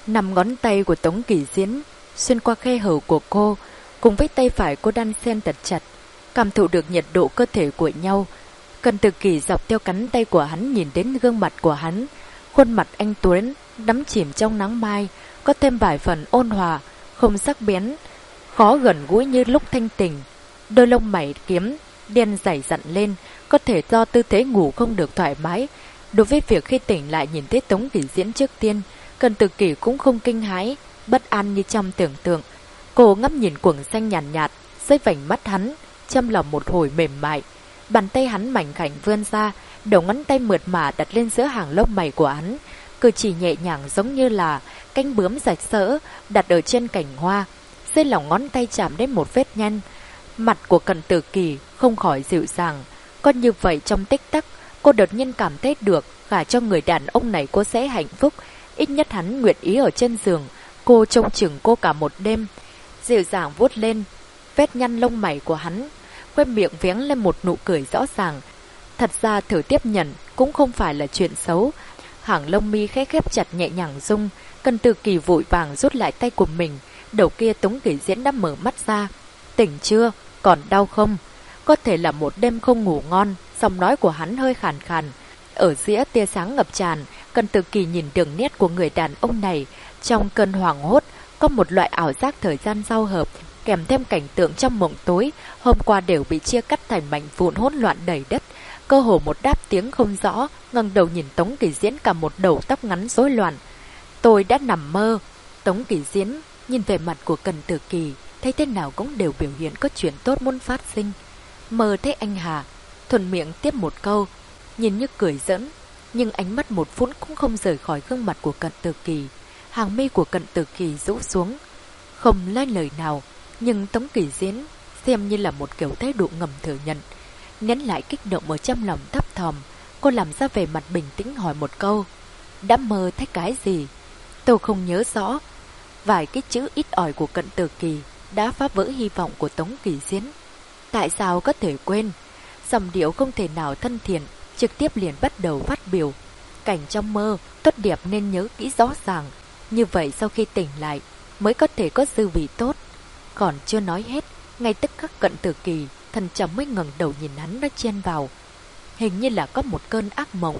Năm ngón tay của Tống Kỳ Diễn xuyên qua khe hở của cô, cùng với tay phải cô đan xen thật chặt, cảm thụ được nhiệt độ cơ thể của nhau. Cần Tử Kỳ dọc theo cánh tay của hắn nhìn đến gương mặt của hắn, khuôn mặt anh tuấn đắm chìm trong nắng mai, có thêm vài phần ôn hòa, không sắc bén, khó gần gũi như lúc thanh tình. Đôi lông mày kiếm đen dày dặn lên, có thể do tư thế ngủ không được thoải mái. Đối với việc khi tỉnh lại nhìn thấy Tống Kỳ Diễn trước tiên, Cần Tử Kỳ cũng không kinh hãi, bất an như trong tưởng tượng. Cô ngắm nhìn quầng xanh nhàn nhạt dưới vành mắt hắn, trong lòng một hồi mềm mại. Bàn tay hắn mảnh khảnh vươn ra, đầu ngón tay mượt mà đặt lên giữa hàng lông mày của hắn, cử chỉ nhẹ nhàng giống như là cánh bướm rạch rỡ đặt ở trên cành hoa. Dưới lòng ngón tay chạm đến một vết nhăn, mặt của Cần Tử Kỳ không khỏi dịu dàng. Có như vậy trong tích tắc, cô đột nhiên cảm thấy được gả cho người đàn ông này cô sẽ hạnh phúc. Ít nhất hắn nguyện ý ở trên giường, cô trông chừng cô cả một đêm. Dịu dàng vuốt lên vết nhăn lông mày của hắn, khoe miệng véng lên một nụ cười rõ ràng. Thật ra thử tiếp nhận cũng không phải là chuyện xấu. Hàng lông mi khẽ khép chặt nhẹ nhàng rung. Cần Tử Kỳ vội vàng rút lại tay của mình. Đầu kia Tống Kỳ Diễn đã mở mắt ra. Tỉnh chưa? Còn đau không? Có thể là một đêm không ngủ ngon. Giọng nói của hắn hơi khàn khàn. Ở giữa tia sáng ngập tràn, Cần Tử Kỳ nhìn đường nét của người đàn ông này. Trong cơn hoảng hốt, có một loại ảo giác thời gian giao hợp, kèm thêm cảnh tượng trong mộng tối hôm qua đều bị chia cắt thành mảnh vụn hỗn loạn đầy đất. Cơ hồ một đáp tiếng không rõ, ngẩng đầu nhìn Tống Kỳ Diễn cả một đầu tóc ngắn rối loạn. Tôi đã nằm mơ. Tống Kỳ Diễn nhìn về mặt của Cần Tử Kỳ, thấy thế nào cũng đều biểu hiện có chuyện tốt muốn phát sinh. Mơ thấy anh Hà, thuần miệng tiếp một câu, nhìn như cười giỡn, nhưng ánh mắt một phút cũng không rời khỏi gương mặt của Cần Tử Kỳ. Hàng mi của Cần Tử Kỳ rũ xuống, không nói lời nào, nhưng Tống Kỳ Diễn xem như là một kiểu thái độ ngầm thừa nhận. Nén lại kích động ở trong lòng thấp thỏm, cô làm ra vẻ mặt bình tĩnh hỏi một câu. Đã mơ thấy cái gì? Tôi không nhớ rõ. Vài cái chữ ít ỏi của Cận Tử Kỳ đã phá vỡ hy vọng của Tống Kỳ Diễn. Tại sao có thể quên? Dòng điệu không thể nào thân thiện, trực tiếp liền bắt đầu phát biểu. Cảnh trong mơ tốt đẹp nên nhớ kỹ rõ ràng, như vậy sau khi tỉnh lại mới có thể có dư vị tốt. Còn chưa nói hết, ngay tức khắc Cận Tử Kỳ thần chồng mới ngẩng đầu nhìn hắn đã chen vào, hình như là có một cơn ác mộng.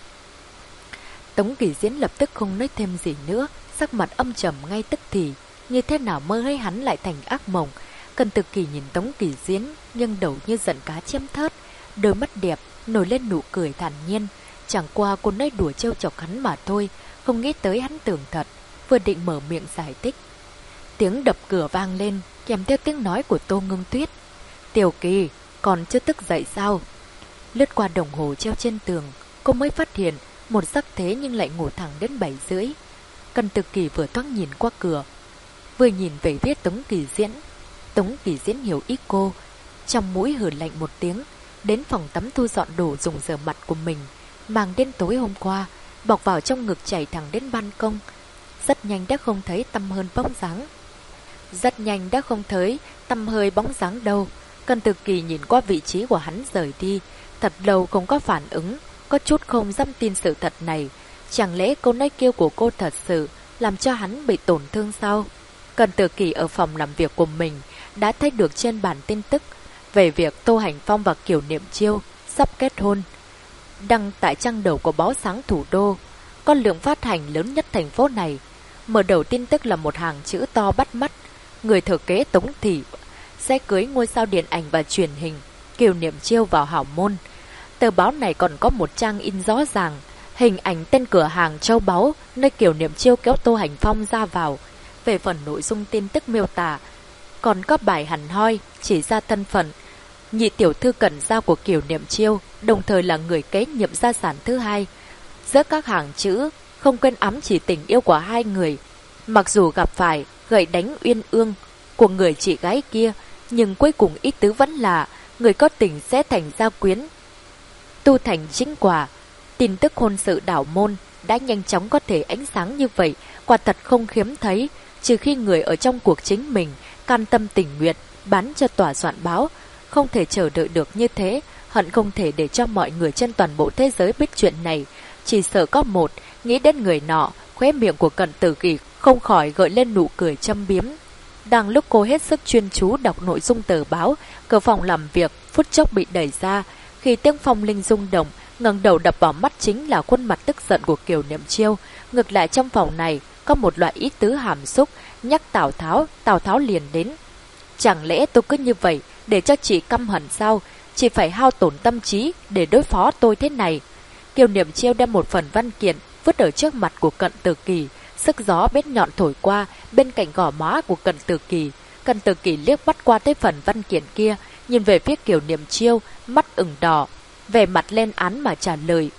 Tống Kỳ Diễn lập tức không nói thêm gì nữa, sắc mặt âm trầm ngay tức thì. Như thế nào mơ hay hắn lại thành ác mộng? Cận Tử Kỳ nhìn Tống Kỳ Diễn, nhưng đầu như giận cá chém thớt, đôi mắt đẹp nổi lên nụ cười thản nhiên. Chẳng qua cô nói đùa trêu chọc hắn mà thôi, không nghĩ tới hắn tưởng thật. Vừa định mở miệng giải thích, tiếng đập cửa vang lên, kèm theo tiếng nói của Tô Ngưng Tuyết. Tiểu Kỳ, còn chưa thức dậy sao? Lướt qua đồng hồ treo trên tường, cô mới phát hiện một giấc thế nhưng lại ngủ thẳng đến 7:30. Cận Tử Kỳ vừa thoáng nhìn qua cửa, vừa nhìn về phía Tống Kỳ Diễn. Tống Kỳ Diễn hiểu ý cô, trong mũi hừ lạnh một tiếng, đến phòng tắm thu dọn đồ dùng rửa mặt của mình, mang đến tối hôm qua, bọc vào trong ngực chạy thẳng đến ban công. Rất nhanh đã không thấy tăm hơi bóng dáng đâu. Cận Tử Kỳ nhìn qua vị trí của hắn rời đi, thật lâu không có phản ứng, có chút không dám tin sự thật này. Chẳng lẽ câu nói kêu của cô thật sự làm cho hắn bị tổn thương sao? Cận Tử Kỳ ở phòng làm việc của mình đã thấy được trên bản tin tức về việc Tô Hành Phong và Kiều Niệm Chiêu sắp kết hôn, đăng tại trang đầu của báo Sáng Thủ Đô, con lượng phát hành lớn nhất thành phố này. Mở đầu tin tức là một hàng chữ to bắt mắt: người thừa kế Tống Thị sẽ cưới ngôi sao điện ảnh và truyền hình Kiều Niệm Chiêu vào hảo môn. Tờ báo này còn có một trang in rõ ràng hình ảnh tên cửa hàng châu báu nơi Kiều Niệm Chiêu kéo Tô Hành Phong ra vào. Về phần nội dung tin tức miêu tả, còn có bài hẳn hoi chỉ ra thân phận nhị tiểu thư Cận gia của Kiều Niệm Chiêu, đồng thời là người kế nhiệm gia sản thứ hai. Giữa các hàng chữ không quên ám chỉ tình yêu của hai người. Mặc dù gặp phải gậy đánh uyên ương của người chị gái kia, nhưng cuối cùng ý tứ vẫn là người có tình sẽ thành gia quyến, tu thành chính quả. Tin tức hôn sự đảo môn đã nhanh chóng có thể ánh sáng như vậy, quả thật không hiếm thấy, trừ khi người ở trong cuộc chính mình can tâm tình nguyện bán cho tòa soạn báo. Không thể chờ đợi được như thế, hận không thể để cho mọi người trên toàn bộ thế giới biết chuyện này. Chỉ sợ có một, nghĩ đến người nọ, khóe miệng của Cận Tử Kỳ không khỏi gợi lên nụ cười châm biếm. Đang lúc cô hết sức chuyên chú đọc nội dung tờ báo, cửa phòng làm việc phút chốc bị đẩy ra. Khi tiếng phong linh rung động, ngẩng đầu đập vào mắt chính là khuôn mặt tức giận của Kiều Niệm Chiêu. Ngược lại trong phòng này có một loại ý tứ hàm xúc, nhắc Tào Tháo liền đến. Chẳng lẽ tôi cứ như vậy để cho chị căm hận sao? Chị phải hao tổn tâm trí để đối phó tôi thế này. Kiều Niệm Chiêu đem một phần văn kiện vứt ở trước mặt của Cận Tử Kỳ. Sức gió bét nhọn thổi qua bên cạnh gò má của Cận Tử Kỳ. Cận Tử Kỳ liếc bắt qua tới phần văn kiện kia, nhìn về phía Kiều Niệm Chiêu, mắt ửng đỏ, vẻ mặt lên án mà trả lời.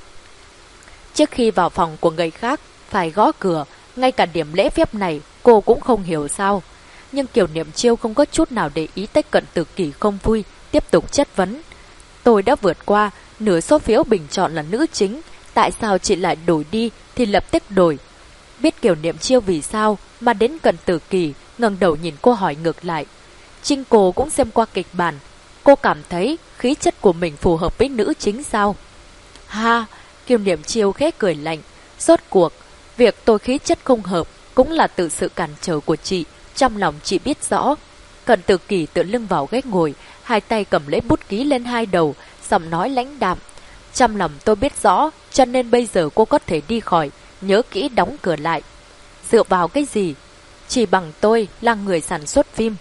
Trước khi vào phòng của người khác phải gõ cửa, ngay cả điểm lễ phép này cô cũng không hiểu sao. Nhưng Kiều Niệm Chiêu không có chút nào để ý tới Cận Tử Kỳ không vui, tiếp tục chất vấn. Tôi đã vượt qua nửa số phiếu bình chọn là nữ chính, tại sao chị lại đổi đi thì lập tức đổi? Biết Kiều Niệm Chiêu vì sao mà đến Cận Tử Kỳ ngẩng đầu nhìn cô hỏi ngược lại. Chính cô cũng xem qua kịch bản, cô cảm thấy khí chất của mình phù hợp với nữ chính sao? Ha, Kiều Niệm Chiêu khẽ cười lạnh. Rốt cuộc, việc tôi khí chất không hợp cũng là tự sự cản trở của chị, trong lòng chị biết rõ. Cận Tử Kỳ tựa lưng vào ghế ngồi, hai tay cầm lấy bút ký lên hai đầu, giọng nói lãnh đạm. Trong lòng tôi biết rõ, cho nên bây giờ cô có thể đi khỏi, nhớ kỹ đóng cửa lại. Dựa vào cái gì? Chỉ bằng tôi là người sản xuất phim.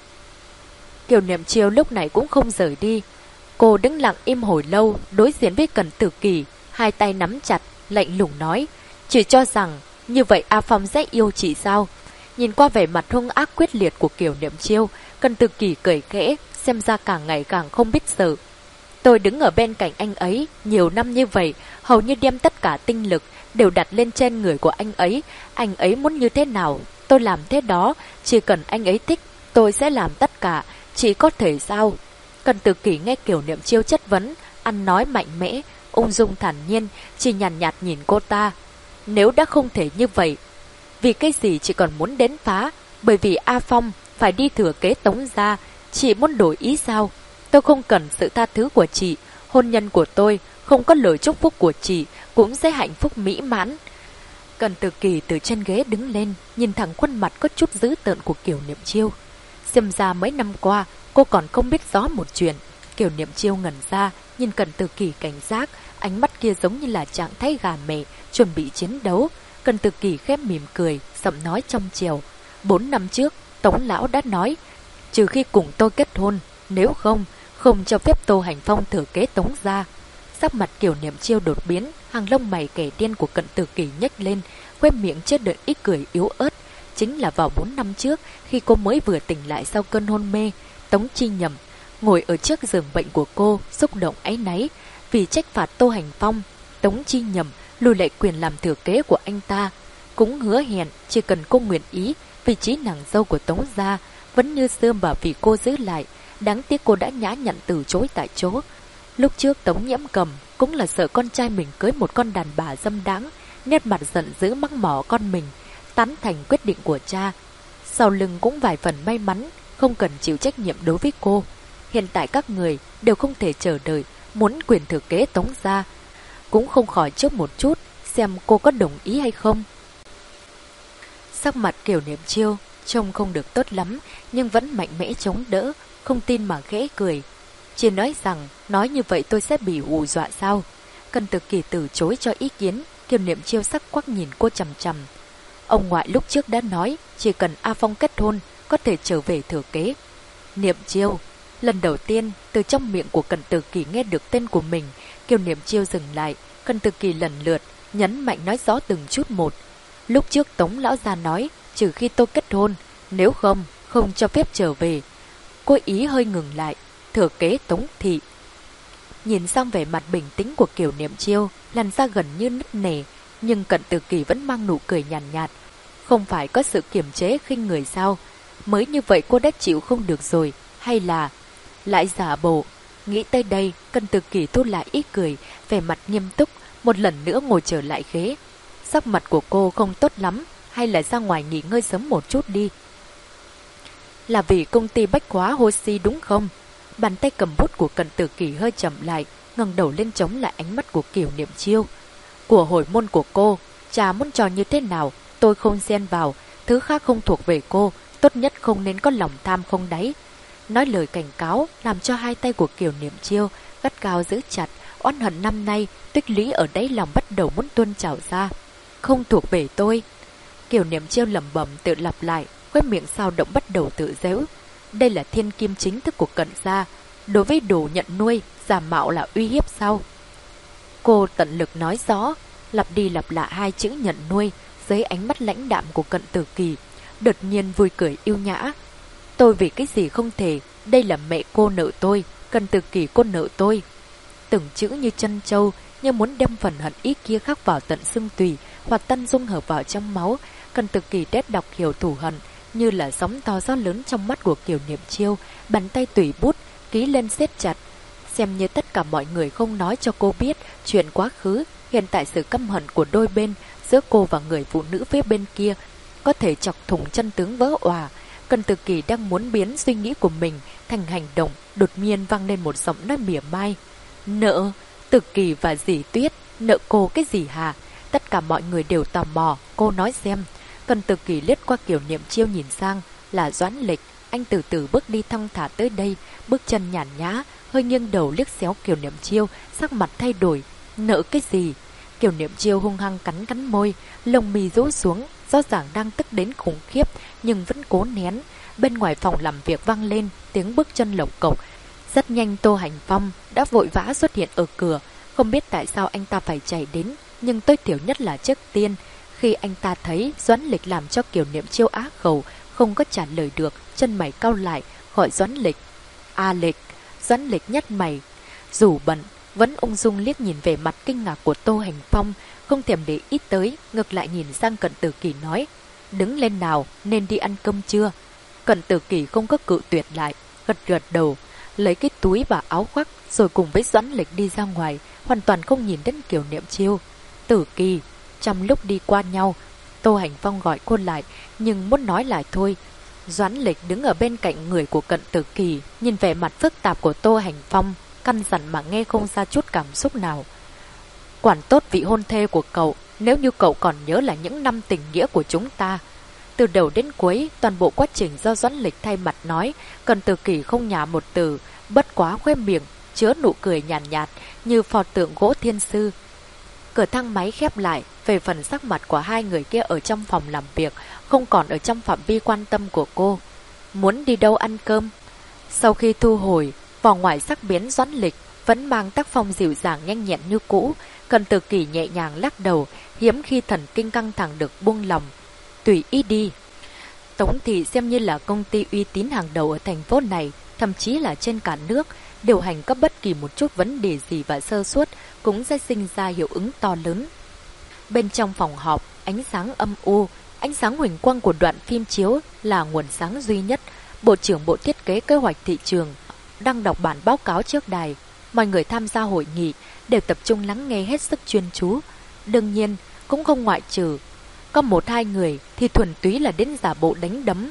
Kiều Niệm Chiêu lúc này cũng không rời đi. Cô đứng lặng im hồi lâu, đối diện với Cận Tử Kỳ, hai tay nắm chặt, lạnh lùng nói. Chỉ cho rằng, như vậy A Phong sẽ yêu chị sao? Nhìn qua vẻ mặt hung ác quyết liệt của Kiều Niệm Chiêu, Cận Tử Kỳ cười khẽ, xem ra càng ngày càng không biết sợ. Tôi đứng ở bên cạnh anh ấy nhiều năm như vậy, hầu như đem tất cả tinh lực đều đặt lên trên người của anh ấy muốn như thế nào, tôi làm thế đó, chỉ cần anh ấy thích, tôi sẽ làm tất cả, chỉ có thể sao? Cận Tử Kỳ nghe Kiều Niệm Chiêu chất vấn, ăn nói mạnh mẽ, ung dung thản nhiên, chỉ nhàn nhạt nhìn cô ta. Nếu đã không thể như vậy, vì cái gì chị còn muốn đến phá? Bởi vì A Phong phải đi thừa kế Tống gia, chị muốn đổi ý sao? Tôi không cần sự tha thứ của chị, hôn nhân của tôi không có lời chúc phúc của chị cũng sẽ hạnh phúc mỹ mãn. Cận Tử Kỳ từ trên ghế đứng lên, nhìn thẳng khuôn mặt có chút dữ tợn của Kiều Niệm Chiêu. Xem ra mấy năm qua cô còn không biết rõ một chuyện. Kiều Niệm Chiêu ngẩn ra, nhìn Cận Tử Kỳ cảnh giác, ánh mắt kia giống như là trạng thái gà mẹ chuẩn bị chiến đấu. Cận Tử Kỳ khép mỉm cười, giọng nói trong trèo. 4 năm trước, Tống lão đã nói, trừ khi cùng tôi kết hôn, nếu không cho phép Tô Hành Phong thừa kế Tống gia. Sắc mặt Kiều Niệm Chiêu đột biến, hàng lông mày kẻ điên của Cận Tử Kỳ nhếch lên, khoe miệng chứa đựng ít cười yếu ớt. Chính là vào 4 năm trước, khi cô mới vừa tỉnh lại sau cơn hôn mê, Tống Chi Nhầm ngồi ở trước giường bệnh của cô, xúc động áy náy vì trách phạt Tô Hành Phong. Tống Chi Nhầm lùi lại quyền làm thừa kế của anh ta, cũng hứa hẹn chỉ cần cô nguyện ý, vị trí nàng dâu của Tống gia vẫn như xưa mà vì cô giữ lại. Đáng tiếc cô đã nhã nhặn từ chối tại chỗ. Lúc trước Tống Nhiễm Cầm cũng là sợ con trai mình cưới một con đàn bà dâm đãng, nét mặt giận dữ mắng mỏ con mình, tán thành quyết định của cha. Sau lưng cũng vài phần may mắn, không cần chịu trách nhiệm đối với cô. Hiện tại các người đều không thể chờ đợi, muốn quyền thừa kế Tống gia, cũng không khỏi trước một chút xem cô có đồng ý hay không. Sắc mặt Kiều Niệm Chiêu trông không được tốt lắm, nhưng vẫn mạnh mẽ chống đỡ, không tin mà khẽ cười. Chỉ nói rằng, nói như vậy tôi sẽ bị hù dọa sao? Cận Tử Kỳ từ chối cho ý kiến. Kiều Niệm Chiêu sắc quắc nhìn cô chằm chằm. Ông ngoại lúc trước đã nói, chỉ cần A Phong kết hôn, có thể trở về thừa kế. Niệm Chiêu. Lần đầu tiên, từ trong miệng của Cận Tử Kỳ nghe được tên của mình, Kiều Niệm Chiêu dừng lại. Cận Tử Kỳ lần lượt, nhấn mạnh nói rõ từng chút một. Lúc trước Tống lão gia nói, trừ khi tôi kết hôn, nếu không cho phép trở về. Cô ý hơi ngừng lại, thừa kế Tống thị. Nhìn sang vẻ mặt bình tĩnh của Kiều Niệm Chiêu, làn da gần như nứt nẻ, nhưng Cận Tử Kỳ vẫn mang nụ cười nhàn nhạt. Không phải có sự kiềm chế khinh người sao? Mới như vậy cô đã chịu không được rồi, hay là lại giả bộ? Nghĩ tới đây, Cận Tử Kỳ thu lại ít cười, vẻ mặt nghiêm túc, một lần nữa ngồi trở lại ghế. Sắc mặt của cô không tốt lắm, hay là ra ngoài nghỉ ngơi sớm một chút đi. Là vì công ty bách hóa Hoshi đúng không? Bàn tay cầm bút của Cận Tử Kỳ hơi chậm lại, ngẩng đầu lên chống lại ánh mắt của Kiều Niệm Chiêu. Của hồi môn của cô, cha muốn cho như thế nào, tôi không xen vào. Thứ khác không thuộc về cô, tốt nhất không nên có lòng tham không đáy. Nói lời cảnh cáo làm cho hai tay của Kiều Niệm Chiêu gắt gao giữ chặt, oán hận năm nay tích lũy ở đáy lòng bắt đầu muốn tuôn trào ra. Không thuộc về tôi. Kiều Niệm Chiêu lẩm bẩm tự lặp lại, khóe miệng sao động bắt đầu tự giễu. Đây là thiên kim chính thức của Cận gia. Đối với đồ nhận nuôi, giả mạo là uy hiếp sao? Cô tận lực nói rõ, lặp đi lặp lại hai chữ nhận nuôi dưới ánh mắt lãnh đạm của Cận Tử Kỳ. Đột nhiên vui cười yêu nhã. Tôi vì cái gì không thể, đây là mẹ cô nợ tôi, Cận Tử Kỳ cô nợ tôi. Từng chữ như chân châu, như muốn đem phần hận ý kia khắc vào tận xương tùy, hoặc tân dung hợp vào trong máu. Cận Tử Kỳ đét đọc hiểu thù hận, như là sóng to gió lớn trong mắt của Kiều Niệm Chiêu, bàn tay tùy bút, ký lên siết chặt. Xem như tất cả mọi người không nói cho cô biết chuyện quá khứ, hiện tại sự căm hận của đôi bên giữa cô và người phụ nữ phía bên kia có thể chọc thủng chân tướng vỡ òa. Cận Tử Kỳ đang muốn biến suy nghĩ của mình thành hành động, đột nhiên vang lên một giọng nói mỉa mai. Nợ? Tử Kỳ và dì Tuyết, nợ cô cái gì hả? Tất cả mọi người đều tò mò, cô nói xem. Cận Tử Kỳ liếc qua Kiều Niệm Chiêu nhìn sang, là Doãn Lịch. Anh từ từ bước đi thong thả tới đây, bước chân nhàn nhã, hơi nghiêng đầu liếc xéo Kiều Niệm Chiêu, sắc mặt thay đổi. Nợ cái gì? Kiều Niệm Chiêu hung hăng cắn môi, lông mi rũ xuống, rõ ràng đang tức đến khủng khiếp, nhưng vẫn cố nén. Bên ngoài phòng làm việc vang lên tiếng bước chân lộc cộc. Rất nhanh Tô Hành Phong đã vội vã xuất hiện ở cửa. Không biết tại sao anh ta phải chạy đến, nhưng tối thiểu nhất là trước tiên. Khi anh ta thấy Doãn Lịch làm cho Kiều Niệm Chiêu á khẩu, không có trả lời được, chân mày cau lại, gọi Doãn Lịch. A Lịch. Doãn Lịch nhếch mày, dù bận, vẫn ung dung liếc nhìn về mặt kinh ngạc của Tô Hành Phong, không thèm để ý tới, ngược lại nhìn sang Cận Tử Kỳ nói. Đứng lên nào, nên đi ăn cơm chưa? Cận Tử Kỳ không có cự tuyệt lại, gật gật đầu, lấy cái túi và áo khoác, rồi cùng với Doãn Lịch đi ra ngoài, hoàn toàn không nhìn đến Kiều Niệm Chiêu. Tử Kỳ. Trong lúc đi qua nhau, Tô Hành Phong gọi cô lại, nhưng muốn nói lại thôi. Doãn Lịch đứng ở bên cạnh người của Cận Tử Kỳ, nhìn vẻ mặt phức tạp của Tô Hành Phong, căn dặn mà nghe không ra chút cảm xúc nào. Quản tốt vị hôn thê của cậu, nếu như cậu còn nhớ là những năm tình nghĩa của chúng ta. Từ đầu đến cuối, toàn bộ quá trình do Doãn Lịch thay mặt nói, Cận Tử Kỳ không nhả một từ, bất quá khóe miệng, chứa nụ cười nhàn nhạt, như pho tượng gỗ thiên sư. Cửa thang máy khép lại, về phần sắc mặt của hai người kia ở trong phòng làm việc, không còn ở trong phạm vi quan tâm của cô. Muốn đi đâu ăn cơm? Sau khi thu hồi, vỏ ngoài sắc biến Doãn Lịch vẫn mang tác phong dịu dàng nhanh nhẹn như cũ. Cận Tử Kỳ nhẹ nhàng lắc đầu, hiếm khi thần kinh căng thẳng được buông lòng. Tùy ý đi. Tống Thị xem như là công ty uy tín hàng đầu ở thành phố này, thậm chí là trên cả nước. Điều hành có bất kỳ một chút vấn đề gì và sơ suất cũng sẽ sinh ra hiệu ứng to lớn. Bên trong phòng họp, ánh sáng âm u, ánh sáng huỳnh quang của đoạn phim chiếu là nguồn sáng duy nhất. Bộ trưởng Bộ Thiết kế Kế hoạch Thị trường đang đọc bản báo cáo trước đài. Mọi người tham gia hội nghị đều tập trung lắng nghe hết sức chuyên chú. Đương nhiên, cũng không ngoại trừ. Có một hai người thì thuần túy là đến giả bộ đánh đấm.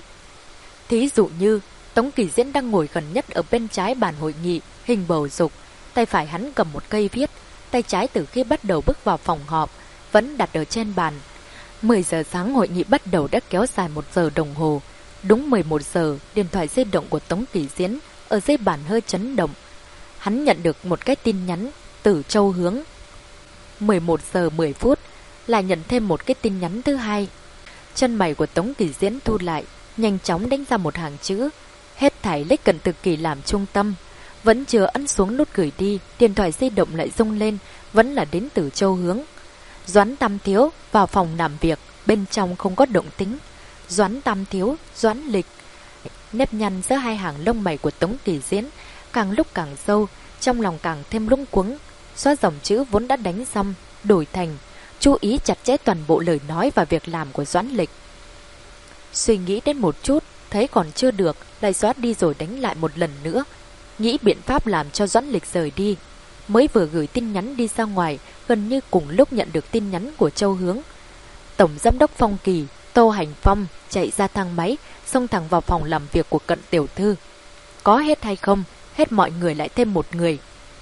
Thí dụ như Tống Kỳ Diễn đang ngồi gần nhất ở bên trái bàn hội nghị, hình bầu dục. Tay phải hắn cầm một cây viết, tay trái từ khi bắt đầu bước vào phòng họp vẫn đặt ở trên bàn. 10 giờ sáng hội nghị bắt đầu đã kéo dài 1 giờ đồng hồ. Đúng 11 giờ, điện thoại di động của Tống Kỳ Diễn ở dưới bàn hơi chấn động. Hắn nhận được một cái tin nhắn từ Châu Hướng. 11 giờ 10 phút lại nhận thêm một cái tin nhắn thứ hai. Chân mày của Tống Kỳ Diễn thu lại, nhanh chóng đánh ra một hàng chữ. Hết thảy lấy Cận Tử Kỳ làm trung tâm. Vẫn chưa ấn xuống nút gửi đi, điện thoại di động lại rung lên, vẫn là đến từ Châu Hướng. Doãn Tam Thiếu vào phòng làm việc, bên trong không có động tĩnh. Doãn Tam Thiếu, Doãn Lịch. Nếp nhăn giữa hai hàng lông mày của Tống Kỳ Diễn càng lúc càng sâu, trong lòng càng thêm lung cuống. Xóa dòng chữ vốn đã đánh xong, đổi thành chú ý chặt chẽ toàn bộ lời nói và việc làm của Doãn Lịch. Suy nghĩ đến một chút, thấy còn chưa được, lại xóa đi rồi đánh lại một lần nữa. Nghĩ biện pháp làm cho Doãn Lịch rời đi. Mới vừa gửi tin nhắn đi ra ngoài, gần như cùng lúc nhận được tin nhắn của Châu Hướng. Tổng giám đốc Phong Kỳ, Tô Hành Phong chạy ra thang máy, xông thẳng vào phòng làm việc của Cận tiểu thư. Có hết hay không? Hết mọi người lại thêm một người.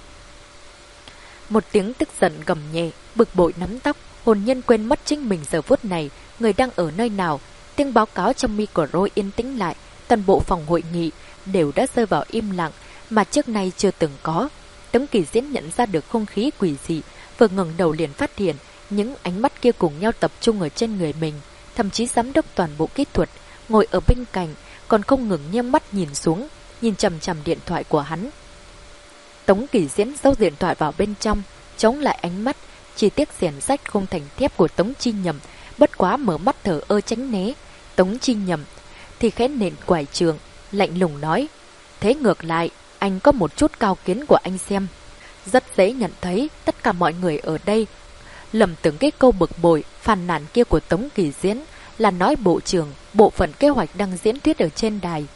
Một tiếng tức giận gầm nhẹ, bực bội nắm tóc, hồn nhiên quên mất chính mình giờ phút này, người đang ở nơi nào. Tiếng báo cáo trong micro yên tĩnh lại, toàn bộ phòng hội nghị đều đã rơi vào im lặng mà trước nay chưa từng có. Tống Kỳ Diễn nhận ra được không khí quỷ dị, vừa ngẩng đầu liền phát hiện những ánh mắt kia cùng nhau tập trung ở trên người mình. Thậm chí giám đốc toàn bộ kỹ thuật ngồi ở bên cạnh còn không ngừng nheo mắt nhìn xuống, nhìn chằm chằm điện thoại của hắn. Tống Kỳ Diễn giấu điện thoại vào bên trong, chống lại ánh mắt chi tiết rèn rách không thành thép của Tống Chi Nhậm, bất quá mở mắt thở ơ tránh né. Tống Chi Nhậm thì khẽ nện quải trường, lạnh lùng nói: thế ngược lại, anh có một chút cao kiến của anh xem. Rất dễ nhận thấy tất cả mọi người ở đây lầm tưởng cái câu bực bội, phàn nàn kia của Tống Kỳ Diễn là nói bộ trưởng, bộ phận kế hoạch đang diễn thuyết ở trên đài.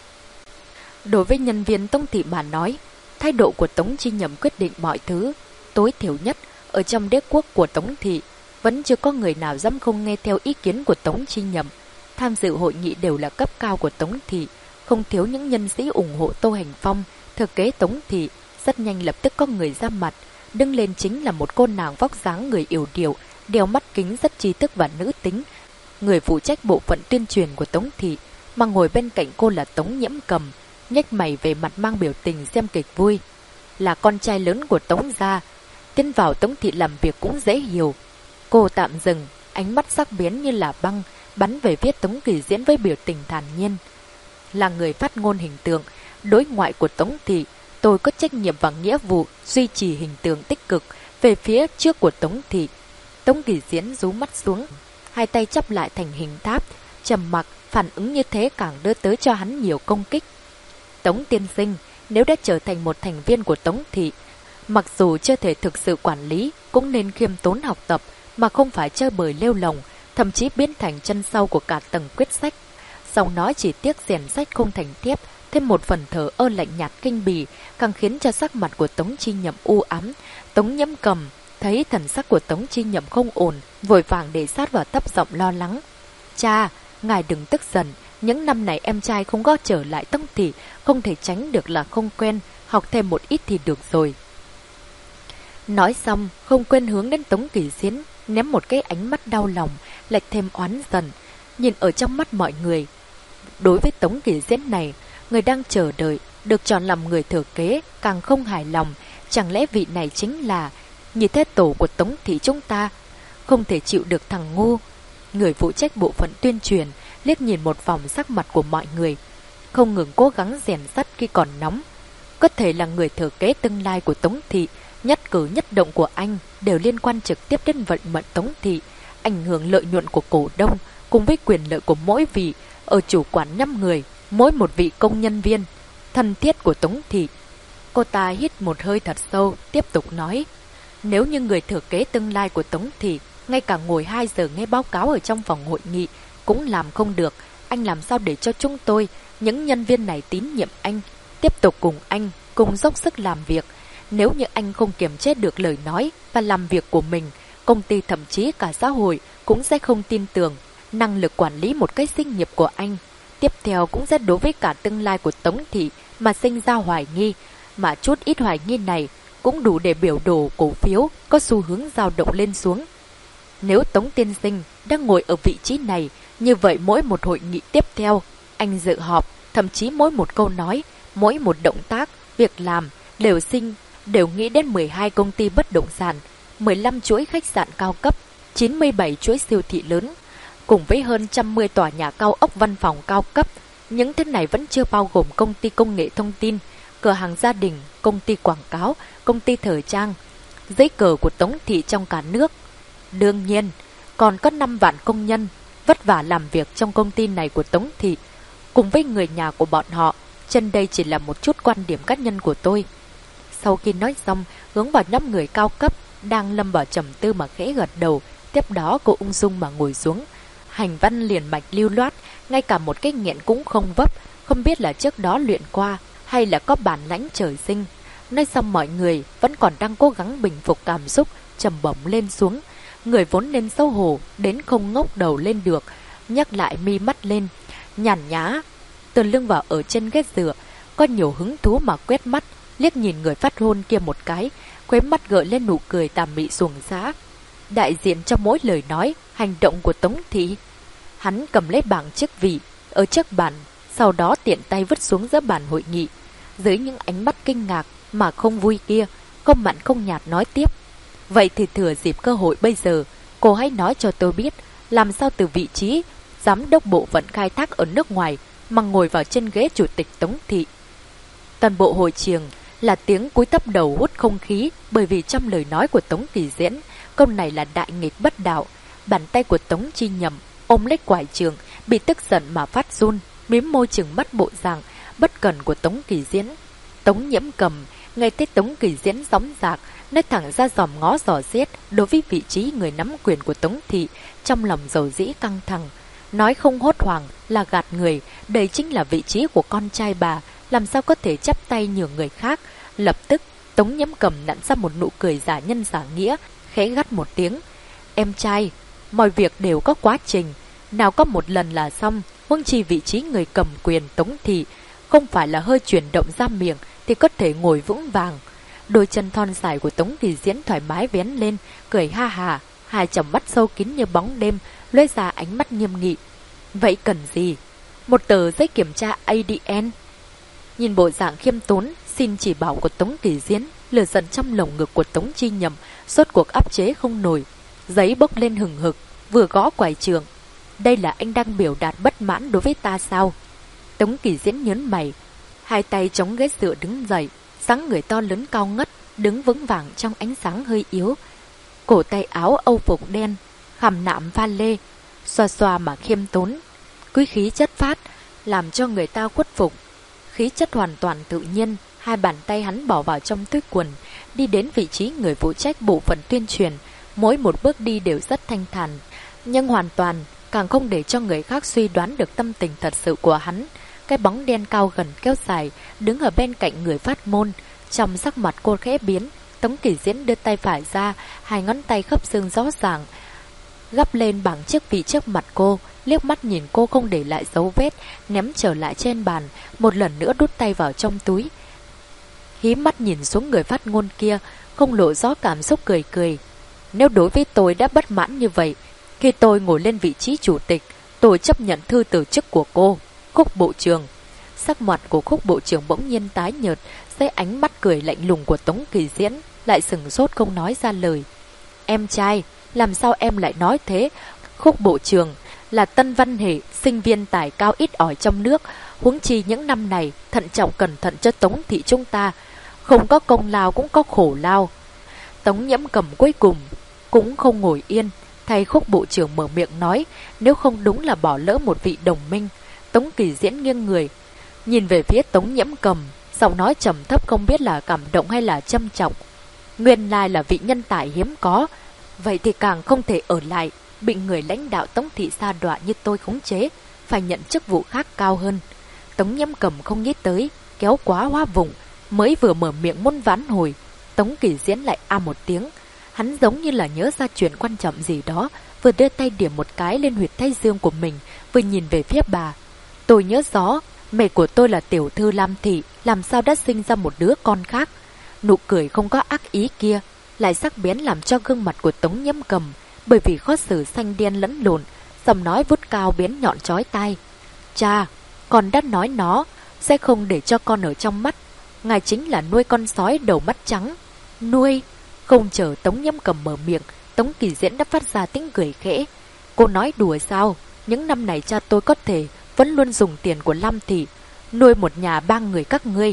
Đối với nhân viên Tống thị mà nói, thái độ của Tống Chi Nhậm quyết định mọi thứ. Tối thiểu nhất, ở trong đế quốc của Tống thị, vẫn chưa có người nào dám không nghe theo ý kiến của Tống Chi Nhậm. Tham dự hội nghị đều là cấp cao của Tống thị, không thiếu những nhân sĩ ủng hộ Tô Hành Phong. Thừa kế Tống thị, rất nhanh lập tức có người ra mặt. Đứng lên chính là một cô nàng vóc dáng người yểu điệu, đeo mắt kính rất trí thức và nữ tính, người phụ trách bộ phận tuyên truyền của Tống thị, mà ngồi bên cạnh cô là Tống Nhiễm Cầm, nhếch mày về mặt mang biểu tình xem kịch vui. Là con trai lớn của Tống gia, tiến vào Tống thị làm việc cũng dễ hiểu. Cô tạm dừng, ánh mắt sắc bén như là băng, bắn về phía Tống Kỳ Diễn với biểu tình thản nhiên. Là người phát ngôn hình tượng, đối ngoại của Tống thị, tôi có trách nhiệm và nghĩa vụ duy trì hình tượng tích cực về phía trước của Tống thị. Tống Kỳ Diễn rú mắt xuống, hai tay chắp lại thành hình tháp, trầm mặc, phản ứng như thế càng đưa tới cho hắn nhiều công kích. Tống tiên sinh, nếu đã trở thành một thành viên của Tống thị, mặc dù chưa thể thực sự quản lý, cũng nên khiêm tốn học tập, mà không phải chơi bời lêu lồng, thậm chí biến thành chân sau của cả tầng quyết sách. Giọng nói chỉ tiếc rèn sách không thành thép, thêm một phần thờ ơ lạnh nhạt kinh bỉ, càng khiến cho sắc mặt của Tống Chi Nhậm u ám. Tống Nhiễm Cầm thấy thần sắc của Tống Chi Nhậm không ổn, vội vàng để sát vào thấp giọng lo lắng. Cha, ngài đừng tức giận, những năm này em trai không có trở lại Tống thị, không thể tránh được là không quen, học thêm một ít thì được rồi. Nói xong, không quên hướng đến Tống Kỳ Diễn, ném một cái ánh mắt đau lòng, lại thêm oán giận. Nhìn ở trong mắt mọi người, đối với Tống Kỳ Diễn này, người đang chờ đợi, được chọn làm người thừa kế, càng không hài lòng. Chẳng lẽ vị này chính là như thế tổ của Tống thị chúng ta? Không thể chịu được thằng ngu. Người phụ trách bộ phận tuyên truyền liếc nhìn một vòng sắc mặt của mọi người, không ngừng cố gắng rèn sắt khi còn nóng. Có thể là người thừa kế tương lai của Tống thị, nhất cử nhất động của anh đều liên quan trực tiếp đến vận mệnh Tống thị, ảnh hưởng lợi nhuận của cổ đông cùng với quyền lợi của mỗi vị ở chủ quản 5 người, mỗi một vị công nhân viên thân thiết của Tống thị. Cô ta hít một hơi thật sâu, tiếp tục nói: nếu như người thừa kế tương lai của Tống thị ngay cả ngồi 2 giờ nghe báo cáo ở trong phòng hội nghị cũng làm không được, anh làm sao để cho chúng tôi, những nhân viên này tín nhiệm anh, tiếp tục cùng anh, cùng dốc sức làm việc? Nếu như anh không kiềm chế được lời nói và làm việc của mình, công ty thậm chí cả xã hội cũng sẽ không tin tưởng năng lực quản lý một cái sinh nghiệp của anh. Tiếp theo cũng sẽ đối với cả tương lai của Tống thị mà sinh ra hoài nghi, mà chút ít hoài nghi này cũng đủ để biểu đồ cổ phiếu có xu hướng dao động lên xuống. Nếu Tống tiên sinh đang ngồi ở vị trí này, như vậy mỗi một hội nghị tiếp theo, anh dự họp, thậm chí mỗi một câu nói, mỗi một động tác, việc làm, đều nghĩ đến 12 công ty bất động sản, 15 chuỗi khách sạn cao cấp, 97 chuỗi siêu thị lớn, cùng với hơn 110 tòa nhà cao ốc văn phòng cao cấp. Những thứ này vẫn chưa bao gồm công ty công nghệ thông tin, cửa hàng gia đình, công ty quảng cáo, công ty thời trang, giấy cờ của Tống thị trong cả nước. Đương nhiên, còn có 5 vạn công nhân vất vả làm việc trong công ty này của Tống thị, cùng với người nhà của bọn họ. Trên đây chỉ là một chút quan điểm cá nhân của tôi. Sau khi nói xong, hướng vào nhóm người cao cấp đang lâm vào trầm tư mà khẽ gật đầu. Tiếp đó cô ung dung mà ngồi xuống. Hành văn liền mạch lưu loát, ngay cả một cái nghẹn cũng không vấp, không biết là trước đó luyện qua hay là có bản lãnh trời sinh. Nói xong mọi người vẫn còn đang cố gắng bình phục cảm xúc, trầm bổng lên xuống. Người vốn nên xấu hổ đến không ngóc đầu lên được, nhắc lại mi mắt lên, nhàn nhã từ lưng vào ở trên ghế dựa, có nhiều hứng thú mà quét mắt, liếc nhìn người phát ngôn kia một cái, khóe mắt gợi lên nụ cười tà mị xuồng xã. Đại diện cho mỗi lời nói, hành động của Tống thị. Hắn cầm lấy bảng chức vị ở trước bàn, sau đó tiện tay vứt xuống giữa bàn hội nghị. Dưới những ánh mắt kinh ngạc mà không vui kia, không mặn không nhạt nói tiếp. Vậy thì thừa dịp cơ hội bây giờ, cô hãy nói cho tôi biết, làm sao từ vị trí giám đốc bộ phận khai thác ở nước ngoài mà ngồi vào trên ghế chủ tịch Tống thị. Toàn bộ hội trường là tiếng cúi thấp đầu hút không khí, bởi vì trong lời nói của Tống Kỳ Diễn, câu này là đại nghịch bất đạo. Bàn tay của Tống Chi Nhậm ôm lấy quải trường, bị tức giận mà phát run, mím môi chừng mắt bộ dạng bất cẩn của Tống Kỳ Diễn. Tống Nhiễm Cầm nghe thấy Tống Kỳ Diễn gióng giạc, nói thẳng ra dòm ngó dò xét đối với vị trí người nắm quyền của Tống thị, trong lòng dầu dĩ căng thẳng. Nói không hốt hoảng là gạt người, đây chính là vị trí của con trai bà, làm sao có thể chắp tay nhường người khác. Lập tức Tống Nhiễm Cầm nặn ra một nụ cười giả nhân giả nghĩa, khẽ gắt một tiếng. Em trai, mọi việc đều có quá trình, nào có một lần là xong, huống chi vị trí người cầm quyền Tống thị, không phải là hơi chuyển động ra miệng thì có thể ngồi vững vàng. Đôi chân thon dài của Tống Kỳ Diễn thoải mái vén lên, cười ha hà, hai tròng mắt sâu kín như bóng đêm, lóe ra ánh mắt nghiêm nghị. Vậy cần gì? Một tờ giấy kiểm tra ADN. Nhìn bộ dạng khiêm tốn, xin chỉ bảo của Tống Kỳ Diễn, lửa giận trong lồng ngực của Tống Chi Nhậm rốt cuộc áp chế không nổi. Giấy bốc lên hừng hực, vừa gõ quải trường. Đây là anh đang biểu đạt bất mãn đối với ta sao? Tống Kỳ Diễn nhớn mày, hai tay chống ghế dựa đứng dậy, dáng người to lớn cao ngất, đứng vững vàng trong ánh sáng hơi yếu. Cổ tay áo âu phục đen, khảm nạm pha lê, xoa xoa mà khiêm tốn. Quý khí chất phát, làm cho người ta khuất phục. Khí chất hoàn toàn tự nhiên, hai bàn tay hắn bỏ vào trong túi quần, đi đến vị trí người phụ trách bộ phận tuyên truyền. Mỗi một bước đi đều rất thanh thản, nhưng hoàn toàn càng không để cho người khác suy đoán được tâm tình thật sự của hắn. Cái bóng đen cao gần kéo dài, đứng ở bên cạnh người phát ngôn. Trong sắc mặt cô khẽ biến, Tống Kỳ Diễn đưa tay phải ra, hai ngón tay khớp xương rõ ràng gắp lên bảng chức vị trước mặt cô, liếc mắt nhìn cô không để lại dấu vết, ném trở lại trên bàn, một lần nữa đút tay vào trong túi. Hí mắt nhìn xuống người phát ngôn kia, không lộ rõ cảm xúc, cười cười. Nếu đối với tôi đã bất mãn như vậy, khi tôi ngồi lên vị trí chủ tịch, tôi chấp nhận thư từ chức của cô, Khúc bộ trưởng. Sắc mặt của Khúc bộ trưởng bỗng nhiên tái nhợt, dưới ánh mắt cười lạnh lùng của Tống Kỳ Diễn, lại sừng sốt không nói ra lời. Em trai, làm sao em lại nói thế? Khúc bộ trưởng là Tân Văn Hệ, sinh viên tài cao ít ỏi trong nước, huống chi những năm này thận trọng cẩn thận cho Tống thị chúng ta, không có công lao cũng có khổ lao. Tống Nhiễm Cầm cuối cùng cũng không ngồi yên, thay Khúc bộ trưởng mở miệng nói, nếu không đúng là bỏ lỡ một vị đồng minh. Tống Kỳ Diễn nghiêng người, nhìn về phía Tống Nhiễm Cầm, giọng nói trầm thấp không biết là cảm động hay là châm chọc. Nguyên lai là vị nhân tài hiếm có, vậy thì càng không thể ở lại, bị người lãnh đạo Tống thị sa đọa như tôi khống chế, phải nhận chức vụ khác cao hơn. Tống Nhiễm Cầm không nghĩ tới, kéo quá hóa vùng, mới vừa mở miệng muốn vãn hồi, Tống Kỳ Diễn lại a một tiếng. Hắn giống như là nhớ ra chuyện quan trọng gì đó, vừa đưa tay điểm một cái lên huyệt thái dương của mình, vừa nhìn về phía bà. Tôi nhớ rõ, mẹ của tôi là tiểu thư Lam thị, làm sao đã sinh ra một đứa con khác. Nụ cười không có ác ý kia lại sắc bén làm cho gương mặt của Tống Nhiễm Cầm bởi vì khó xử xanh đen lẫn lộn, giọng nói vút cao bén nhọn chói tai. Cha, con đã nói nó sẽ không để cho con ở trong mắt. Ngài chính là nuôi con sói đầu mắt trắng. Nuôi? Không chờ Tống Nhiễm Cầm mở miệng, Tống Kỳ Diễn đã phát ra tiếng cười khẽ. Cô nói đùa sao? Những năm này cha tôi có thể vẫn luôn dùng tiền của Lam thị nuôi một nhà 3 người các ngươi.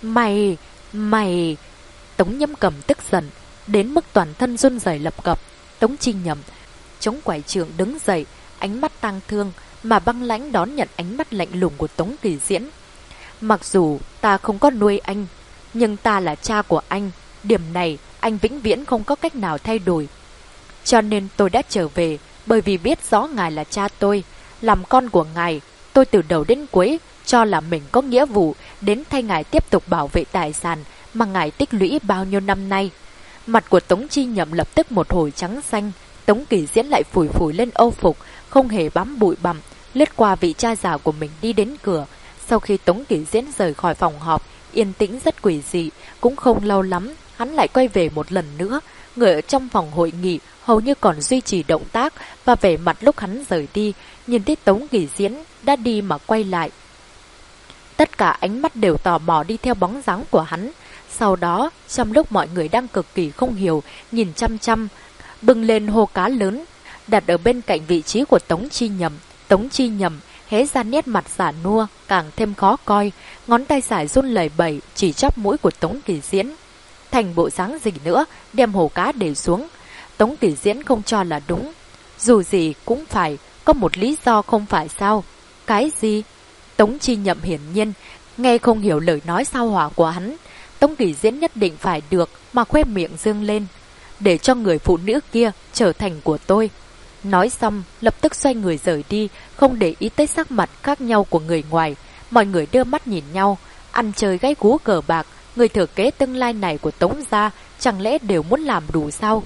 Mày... Tống Nhiễm Cầm tức giận đến mức toàn thân run rẩy lập cập. Tống Chi Nhậm chống quải trường đứng dậy, ánh mắt tang thương mà băng lãnh đón nhận ánh mắt lạnh lùng của Tống Kỳ Diễn. Mặc dù ta không có nuôi anh, nhưng ta là cha của anh, điểm này anh vĩnh viễn không có cách nào thay đổi. Cho nên tôi đã trở về, bởi vì biết rõ ngài là cha tôi, làm con của ngài, tôi từ đầu đến cuối cho là mình có nghĩa vụ đến thay ngài tiếp tục bảo vệ tài sản mà ngài tích lũy bao nhiêu năm nay. Mặt của Tống Chi Nhậm lập tức một hồi trắng xanh. Tống Kỳ Diễn lại phủi phủi lên âu phục, không hề bám bụi bặm, lướt qua vị cha già của mình đi đến cửa. Sau khi Tống Kỳ Diễn rời khỏi phòng họp, yên tĩnh rất quỷ dị, cũng không lâu lắm, hắn lại quay về một lần nữa. Người ở trong phòng hội nghị hầu như còn duy trì động tác và vẻ mặt lúc hắn rời đi, nhìn thấy Tống Kỳ Diễn đã đi mà quay lại. Tất cả ánh mắt đều tò mò đi theo bóng dáng của hắn. Sau đó, trong lúc mọi người đang cực kỳ không hiểu, nhìn chăm chăm, bưng lên hồ cá lớn, đặt ở bên cạnh vị trí của Tống Chi Nhậm. Tống Chi Nhậm hé ra nét mặt già nua, càng thêm khó coi, ngón tay sải run lẩy bẩy chỉ chóp mũi của Tống Kỳ Diễn. Thành bộ dáng gì nữa, đem hồ cá để xuống. Tống Kỳ Diễn không cho là đúng. Dù gì cũng phải có một lý do không phải sao? Cái gì? Tống Chi Nhậm hiển nhiên nghe không hiểu lời nói sao hỏa của hắn. Tống Kỳ Diễn nhất định phải được mà khoe miệng dương lên, để cho người phụ nữ kia trở thành của tôi. Nói xong lập tức xoay người rời đi, không để ý tới sắc mặt khác nhau của người ngoài. Mọi người đưa mắt nhìn nhau, ăn chơi gái gú cờ bạc. Người thừa kế tương lai này của Tống gia chẳng lẽ đều muốn làm đủ sao?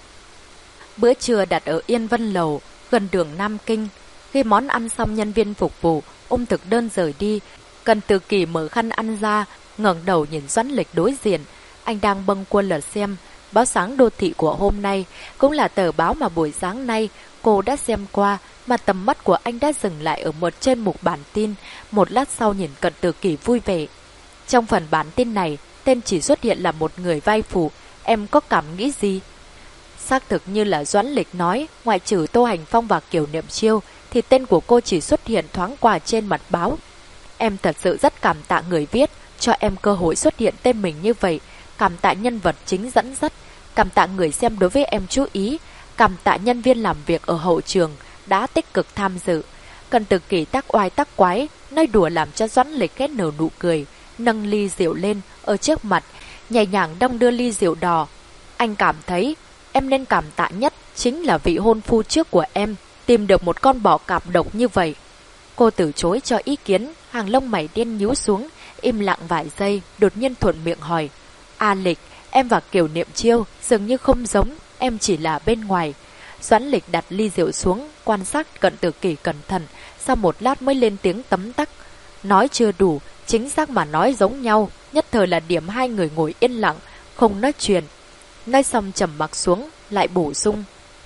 Bữa trưa đặt ở Yên Vân Lầu, gần đường Nam Kinh. Khi món ăn xong, nhân viên phục vụ ôm thực đơn rời đi. Cần Từ Kỳ mở khăn ăn ra, ngẩng đầu nhìn Doãn Lịch đối diện. Anh đang bâng quơ lật xem báo sáng đô thị của hôm nay, cũng là tờ báo mà buổi sáng nay cô đã xem qua, mà tầm mắt của anh đã dừng lại ở một trên mục bản tin. Một lát sau nhìn Cận Từ Kỳ vui vẻ. Trong phần bản tin này, tên chỉ xuất hiện là một người vai phụ. Em có cảm nghĩ gì? Xác thực như là Doãn Lịch nói, ngoại trừ Tô Hành Phong và Kiều Niệm Chiêu, thì tên của cô chỉ xuất hiện thoáng qua trên mặt báo. Em thật sự rất cảm tạ người viết, cho em cơ hội xuất hiện tên mình như vậy. Cảm tạ nhân vật chính dẫn dắt, cảm tạ người xem đối với em chú ý, cảm tạ nhân viên làm việc ở hậu trường đã tích cực tham dự. Cận Từ Kỳ tác oai tác quái, nói đùa làm cho Doãn Lịch khẽ nở nụ cười, nâng ly rượu lên ở trước mặt, nhẹ nhàng đong đưa ly rượu đỏ. Anh cảm thấy em nên cảm tạ nhất chính là vị hôn phu trước của em, tìm được một con bọ cạp độc như vậy. Cô từ chối cho ý kiến, hàng lông mày đen nhíu xuống, im lặng vài giây, đột nhiên thuận miệng hỏi. A Lịch, em và Kiều Niệm Chiêu dường như không giống, em chỉ là bên ngoài. Doãn Lịch đặt ly rượu xuống, quan sát Cận Từ Kỳ cẩn thận, sau một lát mới lên tiếng tấm tắc. Nói chưa đủ, chính xác mà nói giống nhau, nhất thời là điểm hai người ngồi yên lặng, không nói chuyện. Nói xong trầm mặc xuống, lại bổ sung.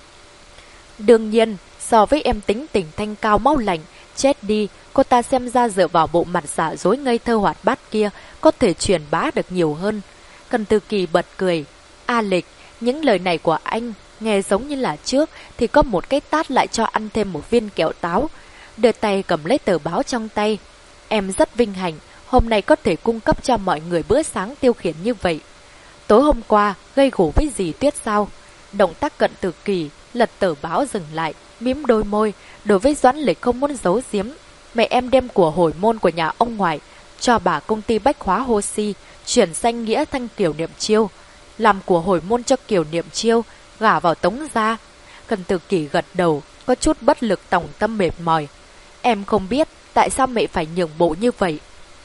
Đương nhiên, so với em tính tình thanh cao máu lạnh, chết đi, cô ta xem ra dựa vào bộ mặt giả dối ngây thơ hoạt bát kia, có thể truyền bá được nhiều hơn. Cận Từ Kỳ bật cười. A Lịch, những lời này của anh nghe giống như là trước thì có một cái tát lại cho ăn thêm một viên kẹo táo. Đưa tay cầm lấy tờ báo trong tay. Em rất vinh hạnh, hôm nay có thể cung cấp cho mọi người bữa sáng tiêu khiển như vậy. Tối hôm qua, gây gổ với dì Tuyết sao? Động tác Cận Từ Kỳ lật tờ báo dừng lại, mím đôi môi. Đối với Doãn Lịch không muốn giấu giếm, mẹ em đem của hồi môn của nhà ông ngoại cho bà công ty bách hóa Hồ Si, chuyển danh nghĩa thành Kiều Niệm Chiêu, làm của hồi môn cho Kiều Niệm Chiêu, gả vào Tống gia. Cận Từ Kỳ gật đầu, có chút bất lực, tòng tâm mệt mỏi. Em không biết tại sao mẹ phải nhường bộ như vậy.